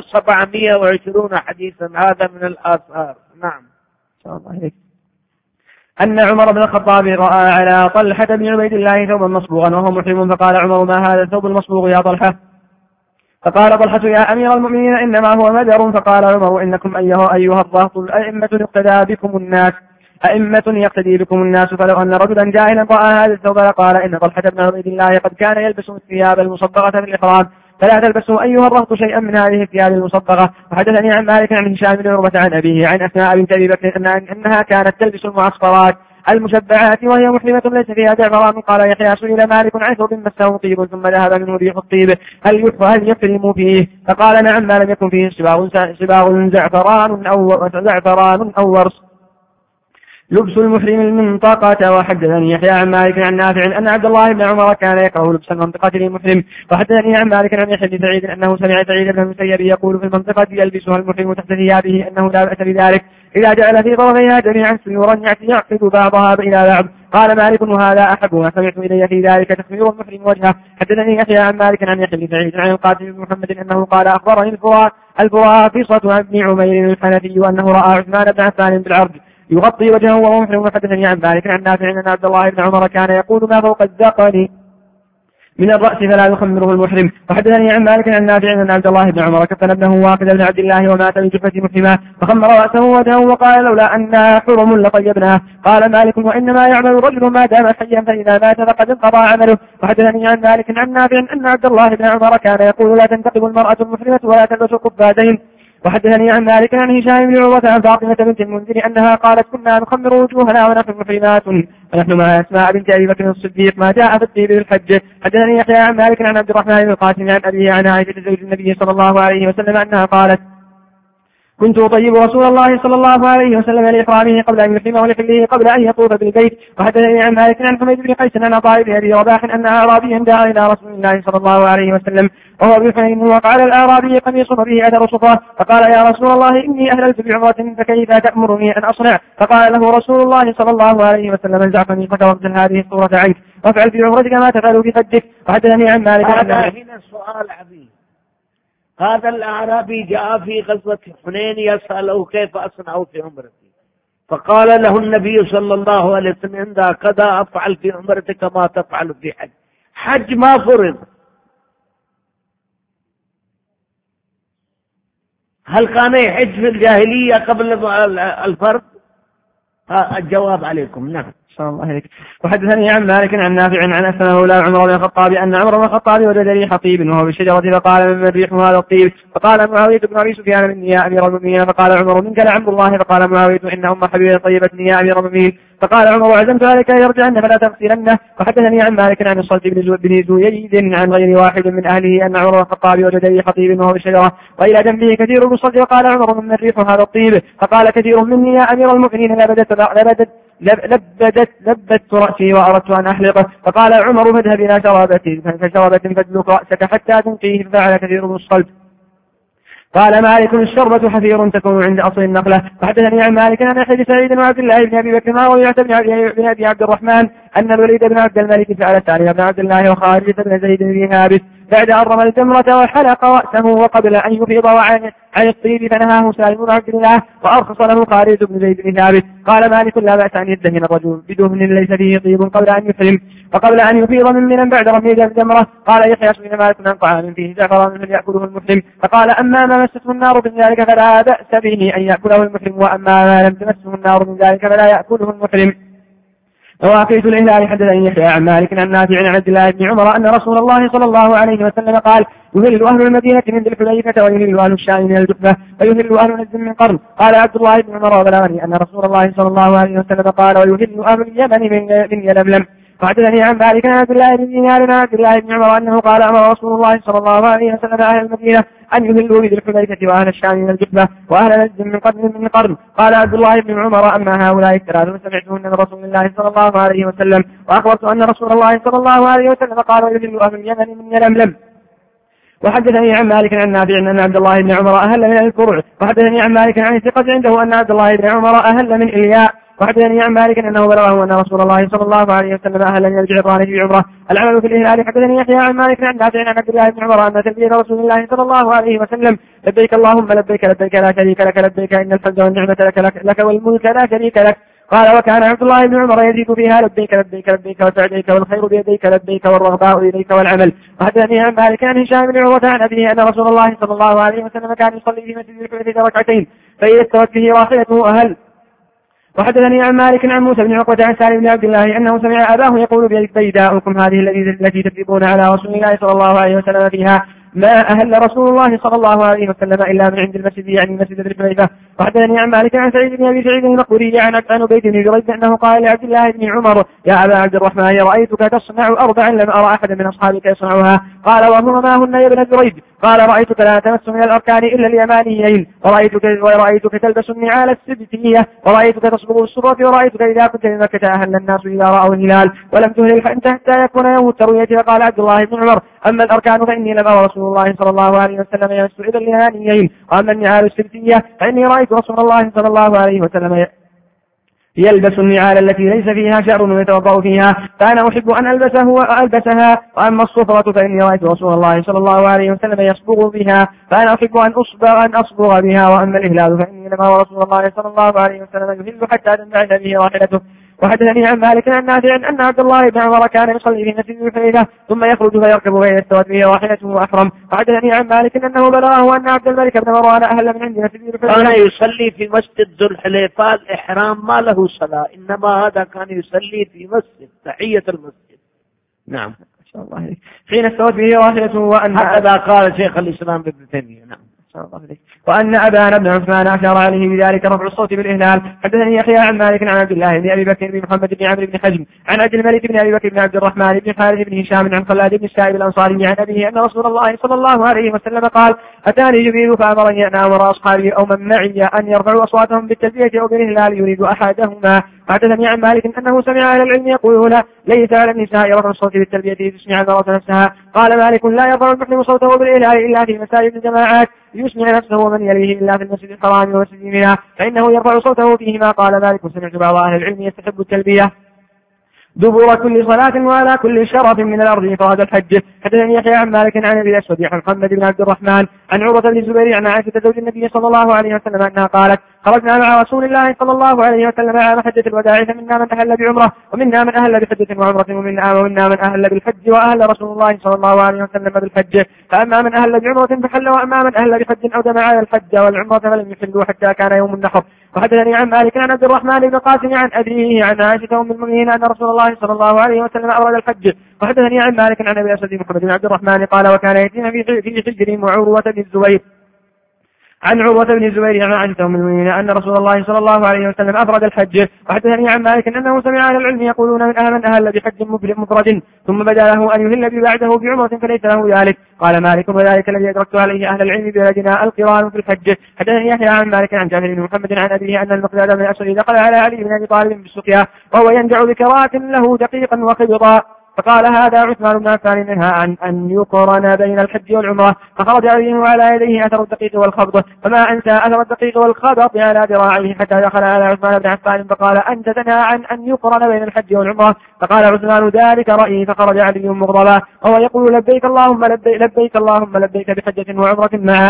Speaker 3: 1720 حديثا هذا من الآثار. نعم
Speaker 5: إن شاء الله عليك. أن عمر بن الخطاب رأى على طلحة بن عبيد الله ثوبا مصبوغا وهو محرم فقال عمر ما هذا الثوب المصبوغ يا طلحة؟ فقال طلحة يا أمير المؤمنين إنما هو مدر. فقال عمر إنكم أيها الرهط أئمة يقتدي بكم الناس فلو أن رجلا جاهلا رأى هذا الثوب قال إن طلحة بن عبيد الله قد كان يلبس الثياب المصبغة في الإحرام فلا تلبسوا أيها الرهط شيئا من هذه الثياب المصبغة. وحدثني عن مالك عن هشام بن عروة عن أبيه عن أسماء بنت أبي بكر أنها كانت تلبس المعصفرات المشبعات وهي محرمة ليس فيها زعفران. قال يحيى سئل مالك عن ثوب مسه طيب ثم ذهب منه ريح الطيب هل يحرم فيه؟ فقال نعم ما لم يكن فيه صباغ زعفران أو ورس. لبس المحرم المنطقة. وحدثني يحيى عن مالك عن نافع أن عبد الله بن عمر كان يكره لبس المنطقة للمحرم. وحدثني عن مالك عن يحيى بن سعيد أنه سمع سعيد بن المسيب يقول في المنطقة يلبسها المحرم تحت ثيابه أنه لا بأس بذلك إذا جعل في طرفيها جميعا سيورا يعقد بعضها إلى بعض. قال مالك وهذا أحب ما سمعت إلي في ذلك تخمير المحرم وجهه. حدثني يحيى عن مالك عن يحيى بن سعيد عن القاسم بن محمد أنه قال أخبرني البراقصة بن عمير الحنفي وأنه رأى عثمان بن عفان بالعرض يغطي وجهه وهو محرم. وحدثني عن مالك عن نافع أن عبد الله بن عمر كان يقول ما فوق الذقن من الرأس فلا يخمره المحرم. وحدثني عن مالك عن نافع أن عبد الله بن عمر كفن ابنه واقد بن عبد الله ومات من جفة محرمة فخمر رأسه ووجهه وقال لولا أنها حرم لطيبناه. قال مالك وإنما يعمل رجل ما دام حيا فإذا مات فقد انقضى عمله. وحدثني عن مالك عن نافع أن عبد الله بن عمر كان يقول لا تنتقب المرأة المحرمة ولا تلبس قبادين. وحدثني عن مالك عن هشام بن عروة عن فاطمة بنت المنذر أنها قالت كنا نخمر وجوهنا ونحن محرمات ونحن مع أسماء بنت أبي بكر الصديق ما جاء في الطيب بالحج. حدثني يحيى عن مالك عن عبد الرحمن بن القاسم عن أبيه عن عائشة زوج النبي صلى الله عليه وسلم أنها قالت كنت أطيب رسول الله صلى الله عليه وسلم لإحرامه قبل أن يحرمه ولحله قبل أن يطوف بالبيت. وحدثني عن مالك عن حميد بن قيس عن عطاء بن أبي رباح أن أعرابيا دعا إلى رسول الله صلى الله عليه وسلم وهو بحنين وقع على الأعرابي قميص به أثر صفرة فقال يا رسول الله إني أهللت بعمرة فكيف تأمرني أن أصنع؟ فقال له رسول الله صلى الله عليه وسلم انزع قميصك واغسل هذه الصورة عنك وافعل في عمرتك ما تفعل في حجك. وحدثني عن مالك
Speaker 3: هذا هنا سؤال عظيم. هذا الأعرابي جاء في غزوة حنين يسأله كيف أصنع في عمرتي، فقال له النبي صلى الله عليه وسلم عند كذا أفعل في عمرتك ما تفعل في حج. حج ما فرض، هل كان يحج في الجاهلية قبل الفرض؟ الجواب عليكم. نعم.
Speaker 5: وحدثني عن مالك عن نافع عن أسلم مولى عمر بن الخطاب أن عمر بن الخطاب وجد ريح طيب وهو بالشجرة فقال من ريح هذا الطيب؟ فقال معاوية بن أبي سفيان مني يا أمير المؤمنين. فقال عمر منك لعمر الله. فقال معاوية إن أم حبيبة طيبتني يا أمير المؤمنين. فقال عمر عزمت عليك أن يرجعن فلا تغسلنه. وحدثني عن مالك عن الصلت بن زويد عن غير واحد من أهله أن عمر بن الخطاب وجد ريح طيب وهو بالشجرة وإلى جنبه كثير بالصلت. وقال عمر من ريح هذا الطيب؟ فقال كثير مني يا أمير المؤمنين لبت رأسي وأردت أن أحلقه. فقال عمر فاذهب إلى شرابة فادلك رأسك حتى تنقيه. ففعل كثير من الصلب. قال مالك الشربة حفير تكون عند أصل النخلة. فحدثني عن مالك عن أحد سعيد وعبد الله بن أبي بكر وربيعة بن أبي عبد الرحمن أن الوليد بن عبد الملك فعل سالم بن عبد الله وخارجة بن زيد بن ثابت بعد أن رمى الجمرة وحلق رأسه وقبل أن يفيض عن الطيب فنهاه سالم بن عبد الله وأرخص له خارجة بن زيد بن ثابت. قال مالك لا بأس أن يدهن الرجل بدهن ليس فيه طيب قبل أن يحرم وقبل أن يفيض من منى بعد رمي الجمرة. قال يحيى سئل مالك عن طعام فيه زعفران فليأكله المحرم. فقال أما ما مسته النار من ذلك فلا بأس به أن يأكله المحرم وأما ما لم تمسه النار من ذلك فلا يأكله المحرم. مواقيت الإهلال. حدثني يحيى عن مالك عن نافع عن عبد الله بن عمر أن رسول الله صلى الله عليه وسلم قال يهل أهل المدينة من ذي الحليفة ويهل أهل الشام من الجحفة ويهل أهل نجد من قرن. قال عبد الله بن عمر وبلغني أن رسول الله صلى الله عليه وسلم قال ويهل أهل اليمن من يلملم. وحدثني عن مالك عن عبد الله بن دينار عن عبد الله بن عمر أنه قال أمر رسول الله صلى الله عليه وسلم أهل المدينة أن يهلوا بذي الحليفة وأهل الشام من الجحفة وأهل نجد من قرن. قال عبد الله بن عمر أما هؤلاء الثلاثة سمعتهن من رسول الله صلى الله عليه وسلم وأخبرت أن رسول الله صلى الله عليه وسلم قال ويهل أهل اليمن من يلملم. وحدثني عن مالك عن نافع أن عبد الله بن عمر أهل من الفرع. وحدثني عن مالك عن الثقة عنده أن عبد الله بن عمر أهل من إلياء. وحدثني عن مالك أنه بلغه أن رسول الله صلى الله عليه وسلم أهل من الجعران في عمره. العمل في الإهلال. حدثني يحيى عن مالك عن نافع عن عبد الله بن عمر أن تلبية رسول الله صلى الله عليه وسلم لبيك اللهم لبيك لبيك لا شريك لك لبيك إن الحمد والنعمة لك والملك لا شريك لك. قال وكان عبد الله بن عمر يزيد فيها لبيك لبيك لبيك وسعديك والخير بيديك لبيك والرغباء إليك والعمل. وحدثني عن مالك عن هشام بن عروة عن أبيه أن رسول الله صلى الله عليه وسلم كان يصلي في مسجد الحليفة ركعتين فإذا استوت به راحلته أهل. وحدثني عن مالك عن موسى بن عقبة عن سالم بن عبد الله أنه سمع أباه يقول بيداؤكم هذه التي تكذبون على رسول الله صلى الله عليه وسلم فيها ما أهل رسول الله صلى الله عليه وسلم إلا من عند المسجد يعني مسجد الحليفة. وحدثني عن مالك عن سعيد بن أبي سعيد المقبوري عن عبيد بن جريج أنه قال لعبد الله بن عمر يا أبا عبد الرحمن رأيتك تصنع 4 لم أرى أحدا من أصحابك يصنعها. قال وهما ما هن يا ابن جريج؟ قال رأيتك لا تمس من الأركان إلا اليمانيين ورأيتك تلبس النعال السبتية ورأيتك تصبغ الصبرة ورأيتك إذا كنت بمكة أهل الناس إذا رأوا الهلال ولم تهلل حتى يكون يوم التروية. فقال عبد الله بن عمر أما الأركان فإني لم أرى رسول الله صلى الله عليه وسلم يمس إلى اليمانيين وأما النعال السبتية فإني رأيت رسول الله صلى الله عليه وسلم يلبس النعال التي ليس فيها شعر ويتوضأ فيها فأنا أحب أن ألبسها. وأما الصفرة فإني رأيت رسول الله صلى الله عليه وسلم يصبغ بها فأنا أحب أن أصبغ بها. وأما الإهلال فإني لم أرى رسول الله صلى الله عليه وسلم يهل حتى تنبعث به راحلته. وحدثني عن مالك عن نافع أن عبد الله بن عمر كان يصلي في مسجد الحليفة ثم يخرج فيركب فإذا استوت به راحلته وأحرم. وحدثني عن مالك أنه بلغه أن عبد الملك بن مروان أهل من عند مسجد الحليفة
Speaker 3: كان يصلي في مسجد ذو الحليفة. الإحرام ما له صلاة إنما هذا كان يصلي في مسجد تحية المسجد. نعم
Speaker 5: حين استوت به راحلته وأن
Speaker 3: هكذا قال شيخ الإسلام ابن تيمية. نعم
Speaker 5: وأن أبان بن عثمان أشار عليه بذلك رفع الصوت بالإهلال. حدثني يحيى عن مالك عن عبد الله بن أبي بكر بن محمد بن عمرو بن حزم عن عبد الملك بن أبي بكر بن عبد الرحمن بن حارث بن هشام عن خلاد بن السائب الأنصاري عن أبيه أن رسول الله صلى الله عليه وسلم قال: أتاني جبريل فأمرني أن آمر أصحابي أو من معي أن يرفعوا أصواتهم بالتلبية أو بالإهلال يريد أحدهما. حدثني عن مالك أنه سمع أهل العلم يقولون: ليس على النساء رفع الصوت بالتلبية لتسمع المرأة نفسها. قال مالك: لا يرفع المحرم صوته بالإهلال إلا في مساجد الجماعات يسمع نفسه ومن يليه إلا في المسجد الحرام ومسجد منى فإنه يرفع صوته فيهما. قال مالك: سمعت بعض أهل العلم يستحب التلبية دبور كل صلاة وعلى كل شرف من الأرض إفراد الحج. حدثني يحيى عن مالك عن أبي الأسود عن محمد بن عبد الرحمن عن عروة بن الزبير عن عائشة زوج النبي صلى الله عليه وسلم أنها قالت: خرجنا مع رسول الله صلى الله عليه وسلم عام حجة الوداع فمنا من أهل بعمرة ومنا من أهل بحجة وعمرة ومنا من أهل بالحج وأهل رسول الله صلى الله عليه وسلم بالحج. فأما من أهل بعمرة فحل وأما من أهل بحج أو دم على الحج والعمرة فلم يحلوا حتى كان يوم النحر. وحدثني عن مالك عن عبد الرحمن بن قاسم عن أبيه عن عائشة أم المؤمنين أن رسول الله صلى الله عليه وسلم أورد الحج. وحدثني عن مالك عن أبي الأسود محمد بن عبد الرحمن قال: وكان يتيم في حجر وعروة بن الزبير عن عروة بن الزبير عن عائشة أم المؤمنين أن رسول الله صلى الله عليه وسلم أفرد الحج. وحدثني عن مالك أنه سمع أهل العلم يقولون: من أهل بحج مفرد ثم بدا له أن يهل بعده بعمرة فليس له ذلك. قال مالك: وذلك الذي أدركت عليه أهل العلم بلدنا القران في الحج. حدثني يحيى عن مالك عن جابر بن محمد عن أبيه أن المقداد بن الأسود دخل على علي بن أبي طالب بالسقيا وهو ينجع بكرات له دقيقا وخبطا فقال: هذا عثمان بن عفان منها عن أن يقرن بين الحج والعمرة. فخرج عليه وعلى يديه أثر الدقيق والخبط فما أنسى أثر الدقيق والخبط على ذراعيه حتى دخل على عثمان بن عفان فقال: أنت تنهى عن أن يقرن بين الحج والعمرة. فقال عثمان: ذلك رأيي. فخرج علي مغضبا وهو يقول: لبيك اللهم لبيك, لبيك اللهم لبيك بحجة وعمرة معا.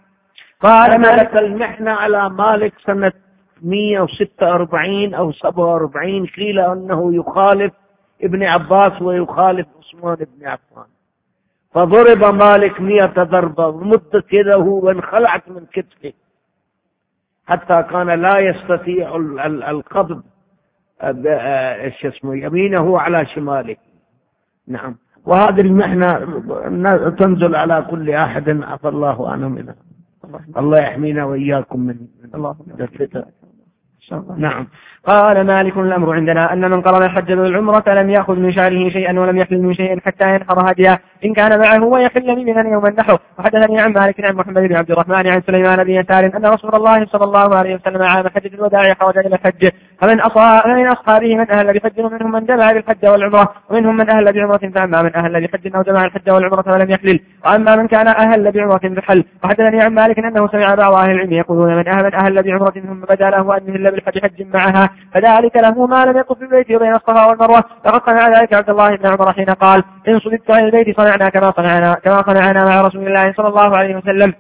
Speaker 3: قال مالك المحنة على مالك سنة 146 أو 47 قيل أنه يخالف ابن عباس ويخالف عثمان بن عفان فضرب مالك 100 ضربة ومد كده وانخلعت من كتفه حتى كان لا يستطيع القبض يمينه على شماله. نعم. وهذه المحنة تنزل على كل أحد عفى الله عنه منها. الله يحمينا وإياكم من الفتن.
Speaker 5: نعم. قال مالك: الأمر عندنا أن من قرن الحج بالعمرة لم يأخذ من شعره شيئا ولم يحل من شيء حتى ينحر هديه إن كان معه ويحل من يوم النحر. وحدثني عن مالك عن محمد بن عبد الرحمن عن سليمان بن يسار أن رسول الله صلى الله عليه وسلم عام حجة الوداع خرج إلى الحج فمن أصحابه من أهل بحج ومنهم من جمع بالحج والعمرة ومنهم من أهل بعمرة. فأما من أهل بحج أو جمع الحج والعمرة فلم يحلل وأما من كان أهل بعمرة بحل. وحدثني عن مالك أنه سمع بعض أهل العلم يقولون: من أهل بعمرة ثم بدا له أن يهل بالحج حج معها فذلك له ما لم يطف بالبيت وبين الصفا والمروة. فقد صنع ذلك عبد الله بن عمر حين قال: إن صددت عن البيت صنعنا كما صنعنا مع رسول الله صلى الله عليه وسلم.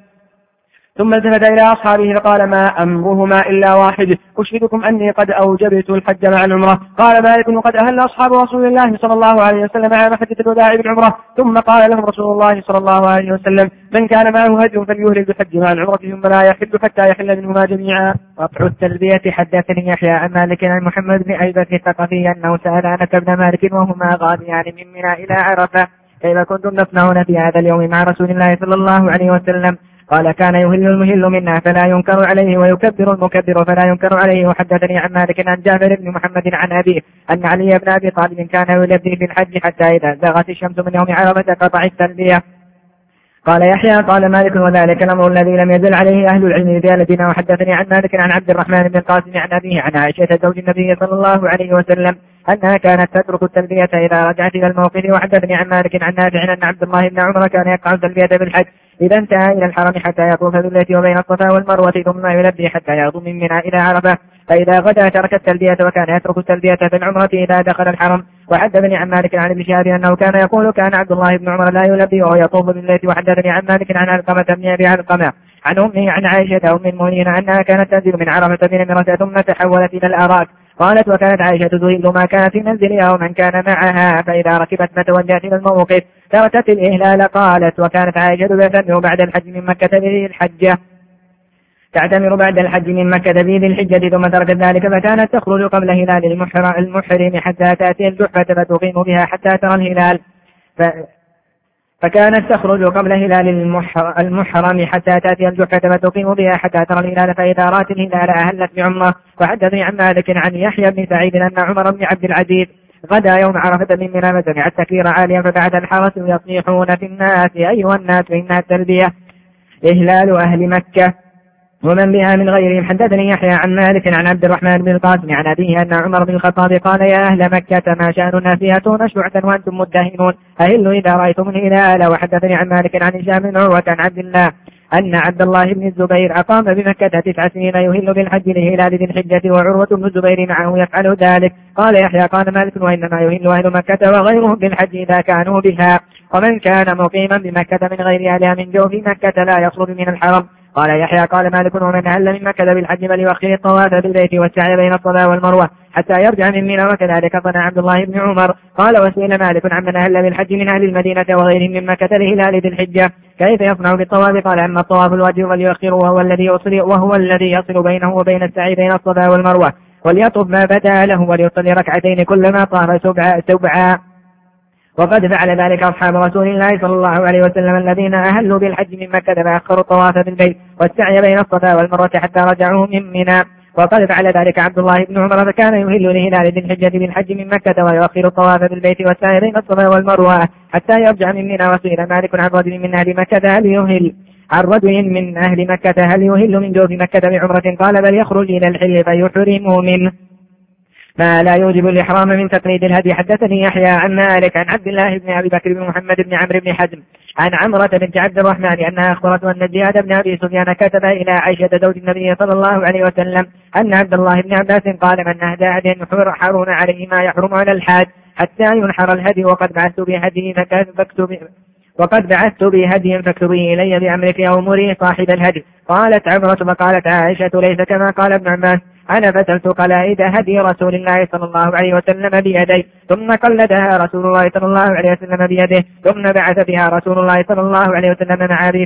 Speaker 5: ثم التفت إلى أصحابه فقال: ما أمرهما إلا واحد أشهدكم أني قد أوجبت الحج مع العمرة. قال مالك: وقد أهل أصحاب رسول الله صلى الله عليه وسلم عام حجة الوداع بالعمرة. ثم قال لهم رسول الله صلى الله عليه وسلم: من كان معه هدي فليهل بالحج مع العمرة ثم لا يحل حتى يحل منهما جميعا.
Speaker 2: رفع التلبية. حدثني يحيى عن مالك عن محمد بن أيبة الثقفي أنه سأل أنس بن مالك وهما غاديان من منى إلى عرفة: كيف كنتم تصنعون في هذا اليوم مع رسول الله صلى الله عليه وسلم؟ قال: كان يهل المهل منا فلا ينكر عليه ويكبر المكبر فلا ينكر عليه. وحدثني عن مالك عن جابر بن محمد عن أبيه أن علي بن أبي طالب كان يلبي في الحج حتى إذا زاغت الشمس من يوم عرفة قطع التلبية. قال يحيى: قال مالك: وذلك الأمر الذي لم يزل عليه أهل العلم ببلدنا. وحدثني عن مالك عن عبد الرحمن بن القاسم عن أبيه عن عائشة زوج النبي صلى الله عليه وسلم أنها كانت تترك التلبية إذا رجعت إلى الموقف. وحدثني عن مالك عن نافع أن عبد الله بن عمر كان يقع التلبية بالحج إذا انتهى إلى الحرم حتى يطوف بالبيت وبين الصفا والمروة ثم يلبي حتى يغدو من منى إلى عرفة فإذا غدا ترك التلبية وكان يترك التلبية في العمرة إذا دخل الحرم. وحدثني عن مالك عن ابن شهاب أنه كان يقول: كان عبد الله بن عمر لا يلبي وهو يطوف بالبيت. وحدثني عن مالك عن علقمة بن أبي علقمة عن أمه عن عائشة أم المؤمنين أنها كانت تنزل من عرفة بنمرة ثم تحولت إلى الأراك. قالت: وكانت عائشة تهل ما كان في منزلها ومن كان معها فإذا ركبت فتوجهت إلى الموقف تركت الإهلال. قالت: وكانت عائشة تعتمر بعد الحج من مكة بذي الحجة تعتمر بعد الحج من مكة بذي الحجة ثم تركت ذلك فكانت تخرج قبل هلال المحرم حتى تأتي الجحفة فتقيم بها حتى ترى الهلال فكانت تخرج قبل هلال المحرم حتى تأتي الجحفة فتقيم بها حتى ترى الهلال، فإذا رأت الهلال أهلت بعمرة. وحدثني عن مالك عن يحيى بن سعيد أن عمر بن عبد العزيز غدا يوم عرفة من منى فسمع التكبير عاليا، فبعد الحرس يصيحون في الناس أيها الناس إنها التلبية إهلال أهل مكة ومن بها من غيرهم. حدثني يحيى عن مالك عن عبد الرحمن بن القاسم عن أبيه أن عمر بن الخطاب قال يا أهل مكة ما شأن الناس يأتون شعثا وأنتم مدهنون أهلوا إذا رأيتم الهلال. وحدثني عن مالك عن هشام بن عروة عن عبد الله أن عبد الله بن الزبير أقام بمكة 9 سنين يهل بالحج لهلال ذي الحجة وعروة بن الزبير معه يفعل ذلك. قال يحيى قال مالك وإنما يهل أهل مكة وغيرهم بالحج إذا كانوا بها، ومن كان مقيما بمكة من غير أهلها من جوف مكة لا يخرج من الحرم. قال يحيى قال مالك ومن أهل من مكة بالحج فليؤخر الطواف بالبيت والسعي بين الصفا والمروة حتى يرجع من منى، وكذلك صنع عبد الله بن عمر. قال وسئل مالك عمن أهل بالحج من أهل المدينة وغيرهم من مكة لهلال ذي الحجة كيف يصنع بالطواف؟ قال أما الطواف الواجب فليؤخره وهو الذي يصل بينه وبين السعي بين الصفا والمروة، وليطف ما بدا له وليصلي ركعتين كلما طاف سبعا. وقد فعل ذلك أصحاب رسول الله صلى الله عليه وسلم الذين أهلوا بالحج من مكة فأخروا الطواف بالبيت والسعي بين الصفا والمروة حتى رجعوا من منى. وقد فعل ذلك عبد الله بن عمر فكان يهل لهلال ذي الحجة بالحج من مكة ويؤخر الطواف بالبيت والسعي بين الصفا والمروة حتى يرجع من منى. وسئل مالك عن رجل من أهل مكة هل يهل من جوف مكة بعمرة؟ قال بل يخرج إلى الحل فيحرم منه ما لا يوجب الإحرام من تقليد الهدي. حدثني يحيى عن مالك عن عبد الله بن أبي بكر بن محمد بن عمرو بن حزم عن عمرة بنت عبد الرحمن أنها أخبرته أن زياد بن أبي سفيان كتب إلى عائشة زوج النبي صلى الله عليه وسلم أن عبد الله بن عباس قال من أهدى هديا يحرم عليه ما يحرم على الحاج حتى ينحر الهدي، وقد بعثت بهدي فاكتبيه إلي بأمرك أو مري صاحب الهدي. قالت عمرة فقالت عائشة ليس كما قال ابن عباس أنا فتلت قلائد هدي رسول الله صلى الله عليه وسلم بيدي ثم قلدها رسول الله صلى الله عليه وسلم بيده ثم بعث بها رسول الله صلى الله عليه وسلم مع أبي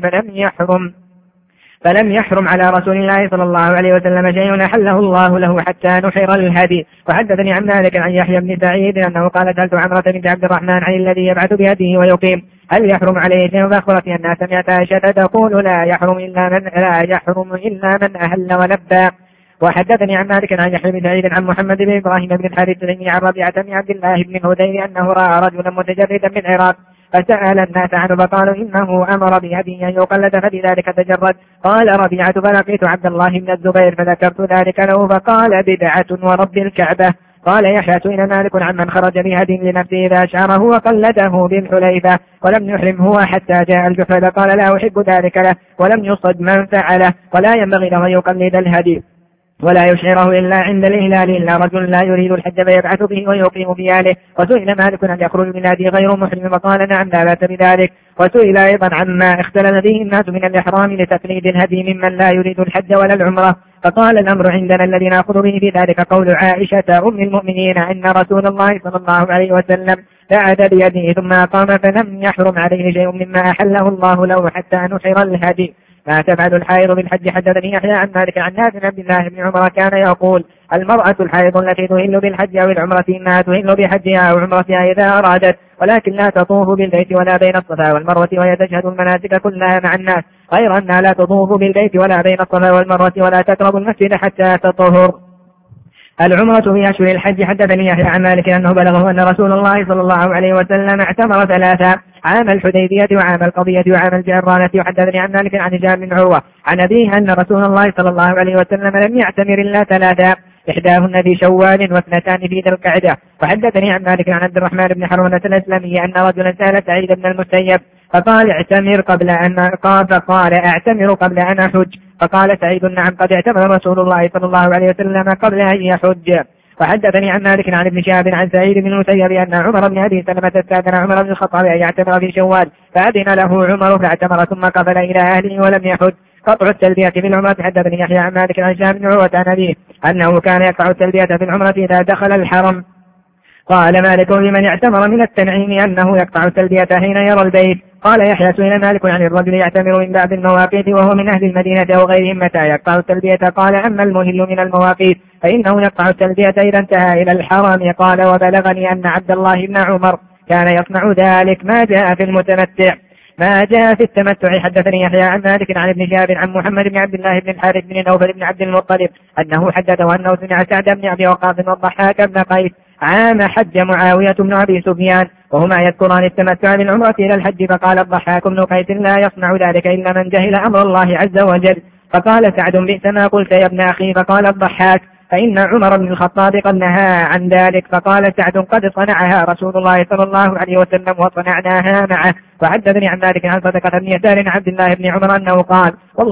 Speaker 2: فلم يحرم على رسول الله صلى الله عليه وسلم شيء أحله الله له حتى نحر الهدي. وحدثني عن مالك عن يحيى بن سعيد أنه قال سألت عمرة بنت عبد الرحمن عن الذي يبعث بهديه ويقيم هل يحرم عليه شيء؟ فأخبرتني أنها سمعت عائشة تقول لا يحرم إلا من أهل ولبى. وحدثني عن مالك عن يحيى بن سعيد عن محمد بن إبراهيم بن الحارث عن ربيعة بن عبد الله بن هذيل أنه رأى رجلا متجردا من العراق فسأل الناس عنه فقالوا إنه أمر بهدي أن يقلد فبذلك تجرد. قال ربيعة فلقيت عبد الله بن الزبير فذكرت ذلك له فقال بدعة ورب الكعبة. قال يحيى سئل مالك عمن خرج بهدي لنفسه إذا أشعره وقلده بالحليفة ولم يحرم هو حتى جاء الجحفة قال لا أحب ذلك له ولم يصد من فعله ولا ينبغي له أن يقلد الهدي ولا يشعره إلا عند الإهلال إلا رجل لا يريد الحج فيبعث به ويقيم بآله. وسئل مالك أن يخرج بالهدي غير محرم فقال نعم لا بأس بذلك. وسئل أيضا عما اختلف به الناس من الإحرام لتقليد الهدي ممن لا يريد الحج ولا العمرة فقال الأمر عندنا الذي نأخذ به في ذلك قول عائشة أم المؤمنين أن رسول الله صلى الله عليه وسلم بعث بيده ثم أقام فلم يحرم عليه شيء مما أحله الله له حتى نحر الهدي. ما تفعل الحائض بالحج. حدثني يحيى عن مالك عن نافع عبد الله بن عمر كان يقول المرأة الحائض التي تهل بالحج أو العمرة إنها تهل بحجها أو عمرتها إذا أرادت ولكن لا تطوف بالبيت ولا بين الصفا والمروة وهي تشهد المناسك كلها مع الناس غير أنها لا تطوف بالبيت ولا بين الصفا والمروة ولا تقرب المسجد حتى تطهر. العمرة في أشهر الحج. حدثني يحيى عن مالك أنه بلغه أن رسول الله صلى الله عليه وسلم اعتمر 3 عام الحديبية وعام القضية وعام الجعرانة. وحدثني عن مالك عن هشام بن عروة عن أبيه أن رسول الله صلى الله عليه وسلم لم يعتمر إلا 3 إحداهن في شوال و2 في ذي القعدة. وحدثني عن مالك عن عبد الرحمن بن حرملة الأسلمي أن رجلا سأل سعيد بن المسيب فقال اعتمر قبل أن أحج فقال سعيد نعم قد اعتمر رسول الله صلى الله عليه وسلم قبل أن يحج. وحدثني عن مالك عن ابن شهاب عن سعيد بن المسيب أن عمر بن أبي سلمة استأذن عمر بن الخطاب أن يعتمر في شوال فأذن له عمر فاعتمر ثم قبل إلى أهله ولم يحج. قطع التلبية في العمرة. حدثني يحيى عن مالك عن هشام بن عروة عن أبيه أنه كان يقطع التلبية في العمرة إذا دخل الحرم. قال مالك لمن اعتمر من التنعيم أنه يقطع التلبية حين يرى البيت. قال يحيى سئل مالك عن الرجل يعتمر من بعض المواقيت وهو من أهل المدينة أو غيرهم متى يقطع التلبية؟ قال أما المهل من المواقيت فإنه يقطع التلبية إذا انتهى إلى الحرم. قال وبلغني أن عبد الله بن عمر كان يصنع ذلك. ما جاء في التمتع. حدثني يحيى عن مالك عن ابن شهاب عن محمد بن عبد الله بن الحارث بن نوفل بن عبد المطلب أنه حدثه أنه سمع سعد بن أبي وقاص والضحاك بن قيس عام حج معاوية بن أبي سفيان وهما يذكران التمتع بالعمرة إلى الحج، فقال الضحاك بن قيس لا يصنع ذلك إلا من جهل أمر الله عز وجل. فقال سعد بئس ما قلت يا ابن أخي. فقال الضحاك فإن عمر بن الخطاب قد نهى عن ذلك. فقال سعد قد صنعها رسول الله صلى الله عليه وسلم وصنعناها معه. وحدثني عن مالك عن صدقة بن يسار عن عبد الله بن عمر أنه قال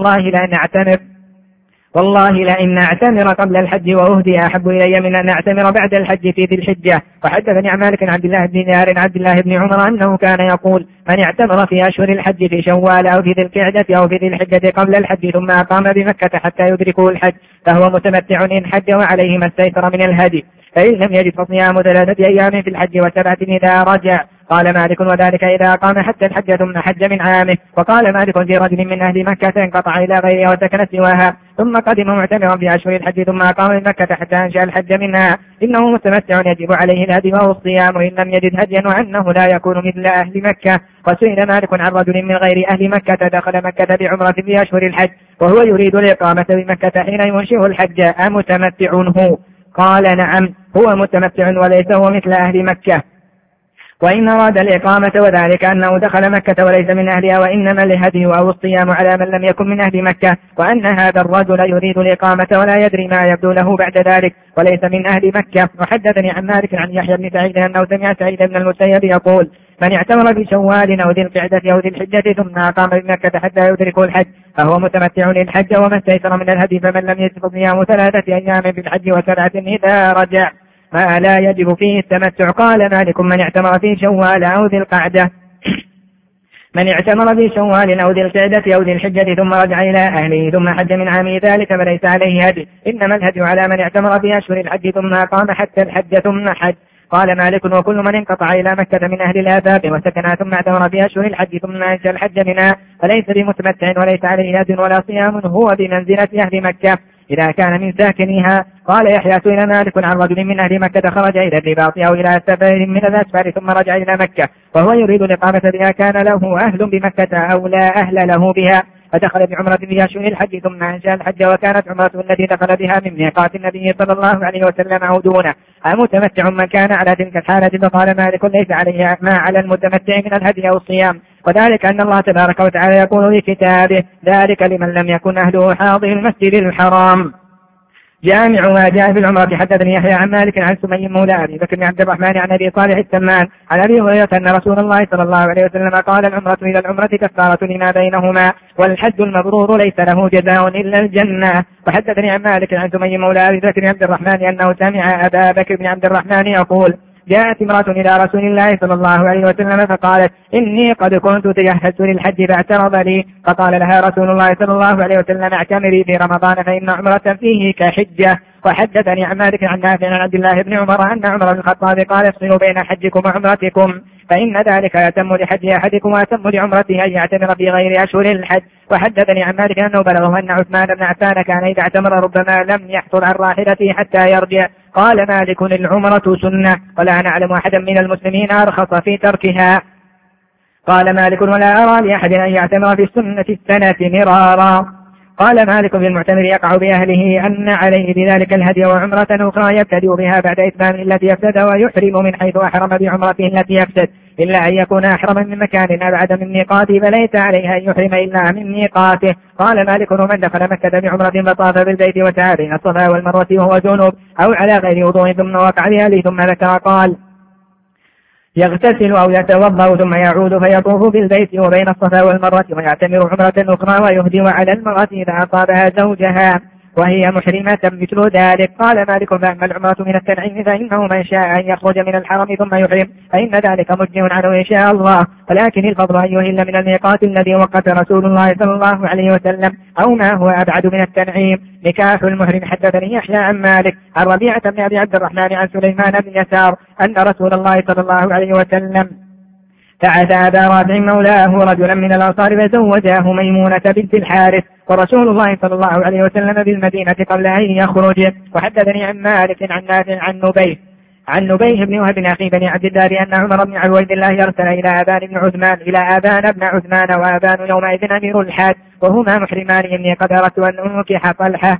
Speaker 2: والله لئن أعتمر قبل الحج وأهدي أحب إلي من أن أعتمر بعد الحج في ذي الحجة. وحدثني عن مالك عن عبد الله بن دينار عن عبد الله بن عمر أنه كان يقول من اعتمر في أشهر الحج في شوال أو في ذي القعدة أو في ذي الحجة قبل الحج ثم أقام بمكة حتى يدركه الحج فهو متمتع إن حج وعليه ما استيسر من الهدي، فإن لم يجد فصيام 3 أيام في الحج و7 إذا رجع. قال مالك وذلك إذا قام حتى الحج ثم حج من عامه. وقال مالك في رجل من أهل مكة انقطع إلى غيرها وسكن سواها ثم قدم معتمرا في أشهر الحج ثم أقام بمكة حتى أنشأ الحج منها إنه متمتع يجب عليه الهدي وهو الصيام إن لم يجد هديا وأنه لا يكون مثل أهل مكة. وسئل مالك عن رجل من غير أهل مكة دخل مكة بعمرة في أشهر الحج وهو يريد الإقامة بمكة حين ينشئ الحج أمتمتع هو؟ قال نعم هو متمتع وليس هو مثل أهل مكة. وإن أراد الإقامة وذلك أنه دخل مكة وليس من أهلها وإنما الهدي أو الصيام على من لم يكن من أهل مكة، وأن هذا الرجل يريد الإقامة ولا يدري ما يبدو له بعد ذلك وليس من أهل مكة. وحدثني عن مالك عن يحيى بن سعيد أنه سمع سعيد بن المسيب يقول من اعتمر في شوال أو ذي القعدة أو ذي الحجة ثم أقام بمكة حتى يدركه الحج فهو متمتع للحج وما استيسر من الهدي، فمن لم يجد صيام 3 أيام في الحج و7 إذا رجع ما لا يجب فيه التمتع. قال مالك من اعتمر في شوال أو ذي القعدة من اعتمر في شوال أو ذي القعدة أو ذي الحجة ثم رجع إلى أهله ثم حج من عامه ذلك فليس عليه هدي، إنما الهدي على من اعتمر في أشهر الحج ثم أقام حتى الحج ثم حج. قال مالك وكل من انقطع إلى مكة من أهل الآثاب وسكنها ثم اعتمر في أشهر الحج ثم أنشأ الحج منها فليس بمتمتع وليس عليه هدي ولا صيام، هو بمنزلة أهل مكة إذا كان من ساكنها. قال يحيى سئل مالك عن رجل من أهل مكة خرج إلى الرباط أو إلى سفر من الأسفار ثم رجع إلى مكة وهو يريد الإقامة بها كان له أهل بمكة أو لا أهل له بها فدخل بعمرة في أشهر الحج ثم أنشأ الحج وكانت عمرته التي دخل بها من ميقات النبي صلى الله عليه وسلم أو دونه أمتمتع من كان على تلك الحالة. فقال مالك ليس عليه ما على المتمتع من الهدي أو الصيام، وذلك أن الله تبارك وتعالى يقول في كتابه ذلك لمن لم يكن أهله حاضر المسجد الحرام. جامع ما جاء في العمرة. حدثني يحيى عن مالك عن سمي مولى أبي بكر بن عبد الرحمن عن أبي صالح السمان عن أبي هريرة أن رسول الله صلى الله عليه وسلم قال العمرة إلى العمرة كفارة لما بينهما والحج المبرور ليس له جزاء إلا الجنة. وحدثني عن مالك عن سمي مولى أبي بكر بن عبد الرحمن أنه سمع أبا بكر بن عبد الرحمن يقول جاءت امرأة إلى رسول الله صلى الله عليه وسلم فقالت إني قد كنت تجهزت للحج فاعترض لي فقال لها رسول الله صلى الله عليه وسلم اعتمري في رمضان فإن عمرة فيه كحجة. وحدثني عن مالك عن نافع عن عبد الله بن عمر أن عمر بن الخطاب قال افصلوا بين حجكم وعمرتكم فإن ذلك يتم لحج أحدكم ويتم لعمرته أن يعتمر في غير أشهر الحج. وحدثني عن مالك أنه بلغه أن عثمان بن عفان كان إذا اعتمر ربما لم يحصل عن راحلته حتى يرجع. قال مالك العمرة سنة ولا نعلم أحدا من المسلمين أرخص في تركها. قال مالك ولا أرى لأحد أن يعتمر في السنة السنة مرارا. قال مالك في المعتمر يقع بأهله أن عليه بذلك الهدي وعمرة أخرى يبتدئ بها بعد إتمام التي يفسد ويحرم من حيث أحرم بعمرته التي يفسد إلا أن يكون أحرم من مكان أبعد من ميقاته فليس عليه أن يحرم إلا من ميقاته. قال مالك ومن دخل مكة بعمرة فطاف بالبيت وسعى بين الصفا والمروة وهو جنوب أو على غير وضوء ثم وقع بأهله ثم ذكر قال يغتسل أو يتوضأ ثم يعود فيطوف بالبيت وبين الصفا والمروة ويعتمر عمرة أخرى ويهدي على المرأة إذا أصابها زوجها وهي محرمة مثل ذلك. قال مالك فأما العمرة من التنعيم فإنه من شاء أن يخرج من الحرم ثم يحرم فإن ذلك مجزئ عنه إن شاء الله، ولكن الفضل أن يهل من الميقات الذي وقت رسول الله صلى الله عليه وسلم أو ما هو أبعد من التنعيم. نكاح المحرم. حدثني يحيى عن مالك عن ربيعة بن أبي عبد الرحمن عن سليمان بن يسار أن رسول الله صلى الله عليه وسلم بعث أبا رافع مولاه رجلا من الأنصار فزوجاه ميمونة بنت الحارث ورسول الله صلى الله عليه وسلم بالمدينة قبل أن يخرج. وحدثني عن مالك عن نافع عن نبيه عن نبيه بن وهب أخي بن عبد الدار أن عمر بن عبيد الله أرسل إلى آبان بن عثمان وآبان يومئذ أمير الحاج وهما محرمان إني قد أردت أن أنكح طلحة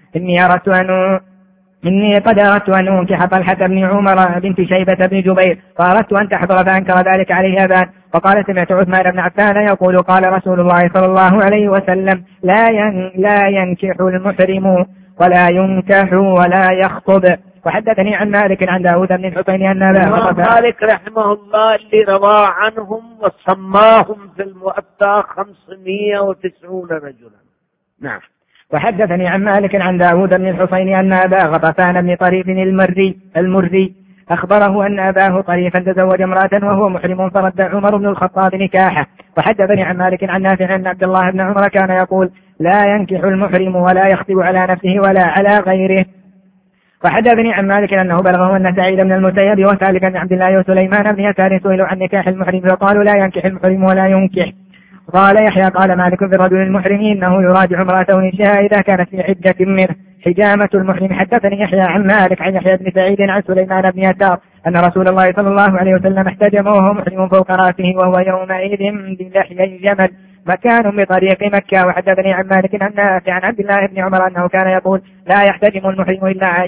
Speaker 2: بن عمر بنت شيبة بن جبير فأردت أن تحضر فأنكر ذلك عليه أبان وقال سمعت عثمان بن عفان يقول قال رسول الله صلى الله عليه وسلم لا ينكح المحرم ولا ينكح ولا يخطب. وحدثني عن مالك عن داود بن الحسين أن
Speaker 3: مالك رحمه الله اللي روى عنهم وسماهم في المؤتى 590 رجلا. نعم.
Speaker 2: وحدثني عن مالك عن داود بن الحسين أن أبا غطفان بن طريف المري أخبره أن أباه طريفا تزوج امرأة وهو محرم فرد عمر بن الخطاب نكاحه. وحدثني عن مالك عن نافع أن عبد الله بن عمر كان يقول لا ينكح المحرم ولا يخطب على نفسه ولا على غيره. وحدثني عن مالك أنه بلغه أن سعيد بن المسيب وسالك بن عبد الله وسليمان بن يسار سئلوا عن نكاح المحرم فقالوا لا ينكح المحرم ولا ينكح. قال يحيى قال مالك في الرجل المحرم إنه يراجع امرأته نشاء إذا كانت في عدة منه حجامة المحرم. حدثني يحيى عن مالك عن يحيى بن سعيد عن سليمان بن يسار أن رسول الله صلى الله عليه وسلم احتجم وهو محرم فوق رأسه وهو يومئذ بلحيي جمل مكان بطريق مكة. وحدثني عن مالك عن نافع عن عبد الله بن عمر أنه كان يقول لا يحتجم المحرم إلا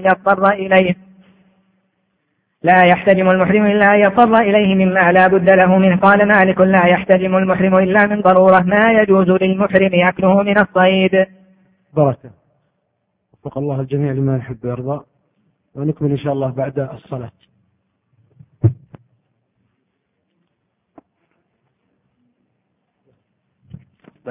Speaker 2: أن يضطر إليه مما لا بد له منه. قال مالك لا يحتجم المحرم إلا من ضرورة ما يجوز للمحرم أكله من الصيد.
Speaker 1: بركة. وفق الله الجميع لما يحب ويرضى. ونكمل إن شاء الله بعد الصلاة.
Speaker 3: بس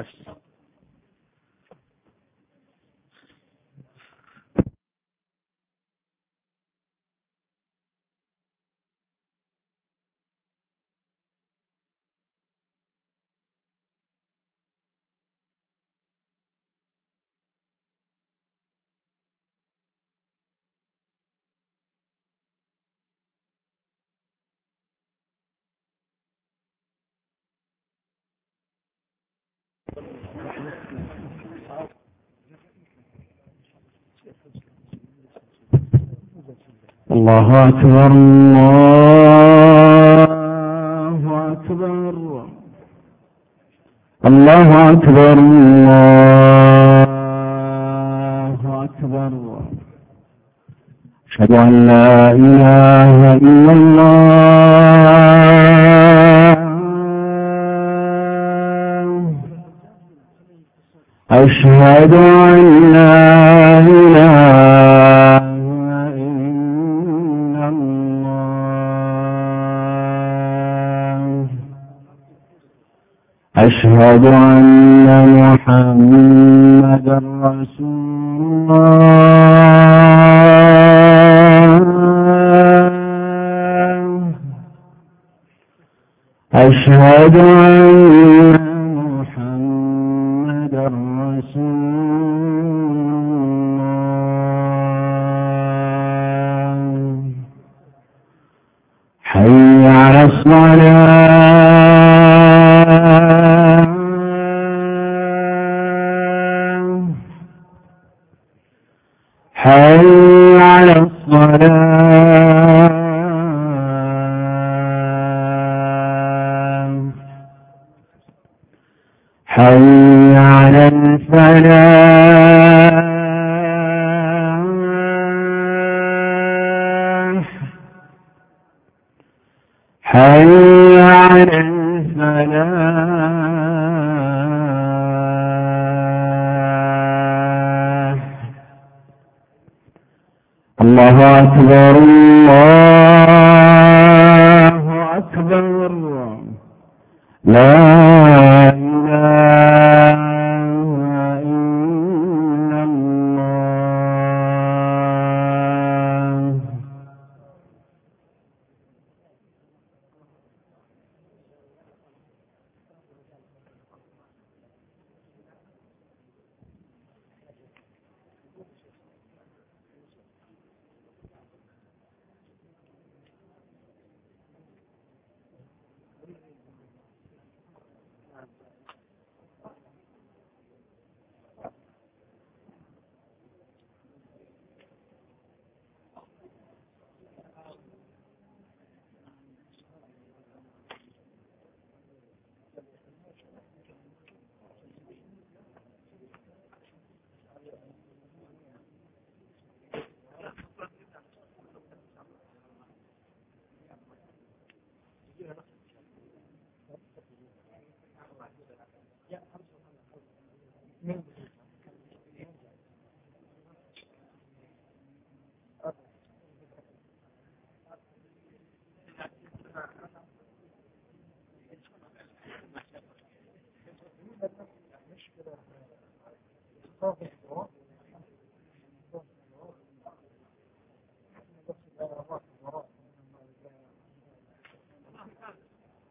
Speaker 6: الله أكبر الله أكبر الله أكبر الله أكبر. أشهد أن لا إله إلا الله أشهد أن لا إله إلا الله أشهد أن محمدا رسول الله أشهد أن محمدا رسول الله حي على الصلاة حي على الصلاة حي على الفلاح حي على الفلاح. الله أكبر الله أكبر لا إله إلا الله.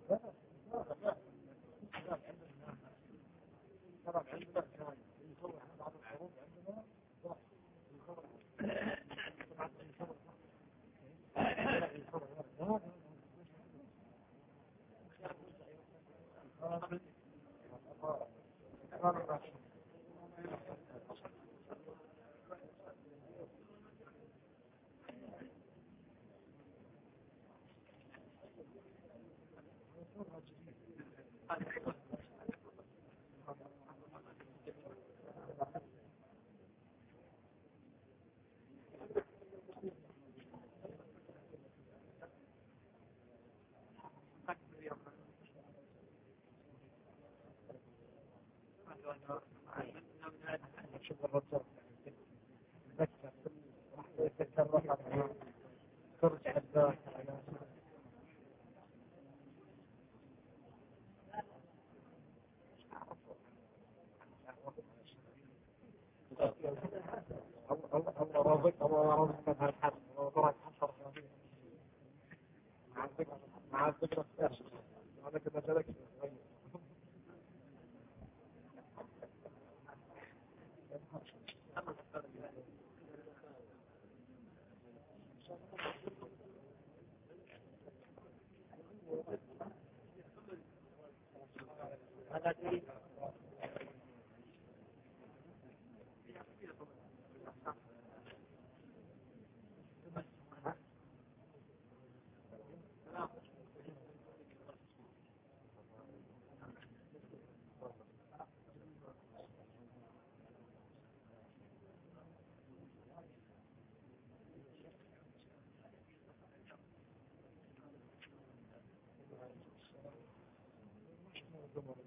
Speaker 1: الجمهور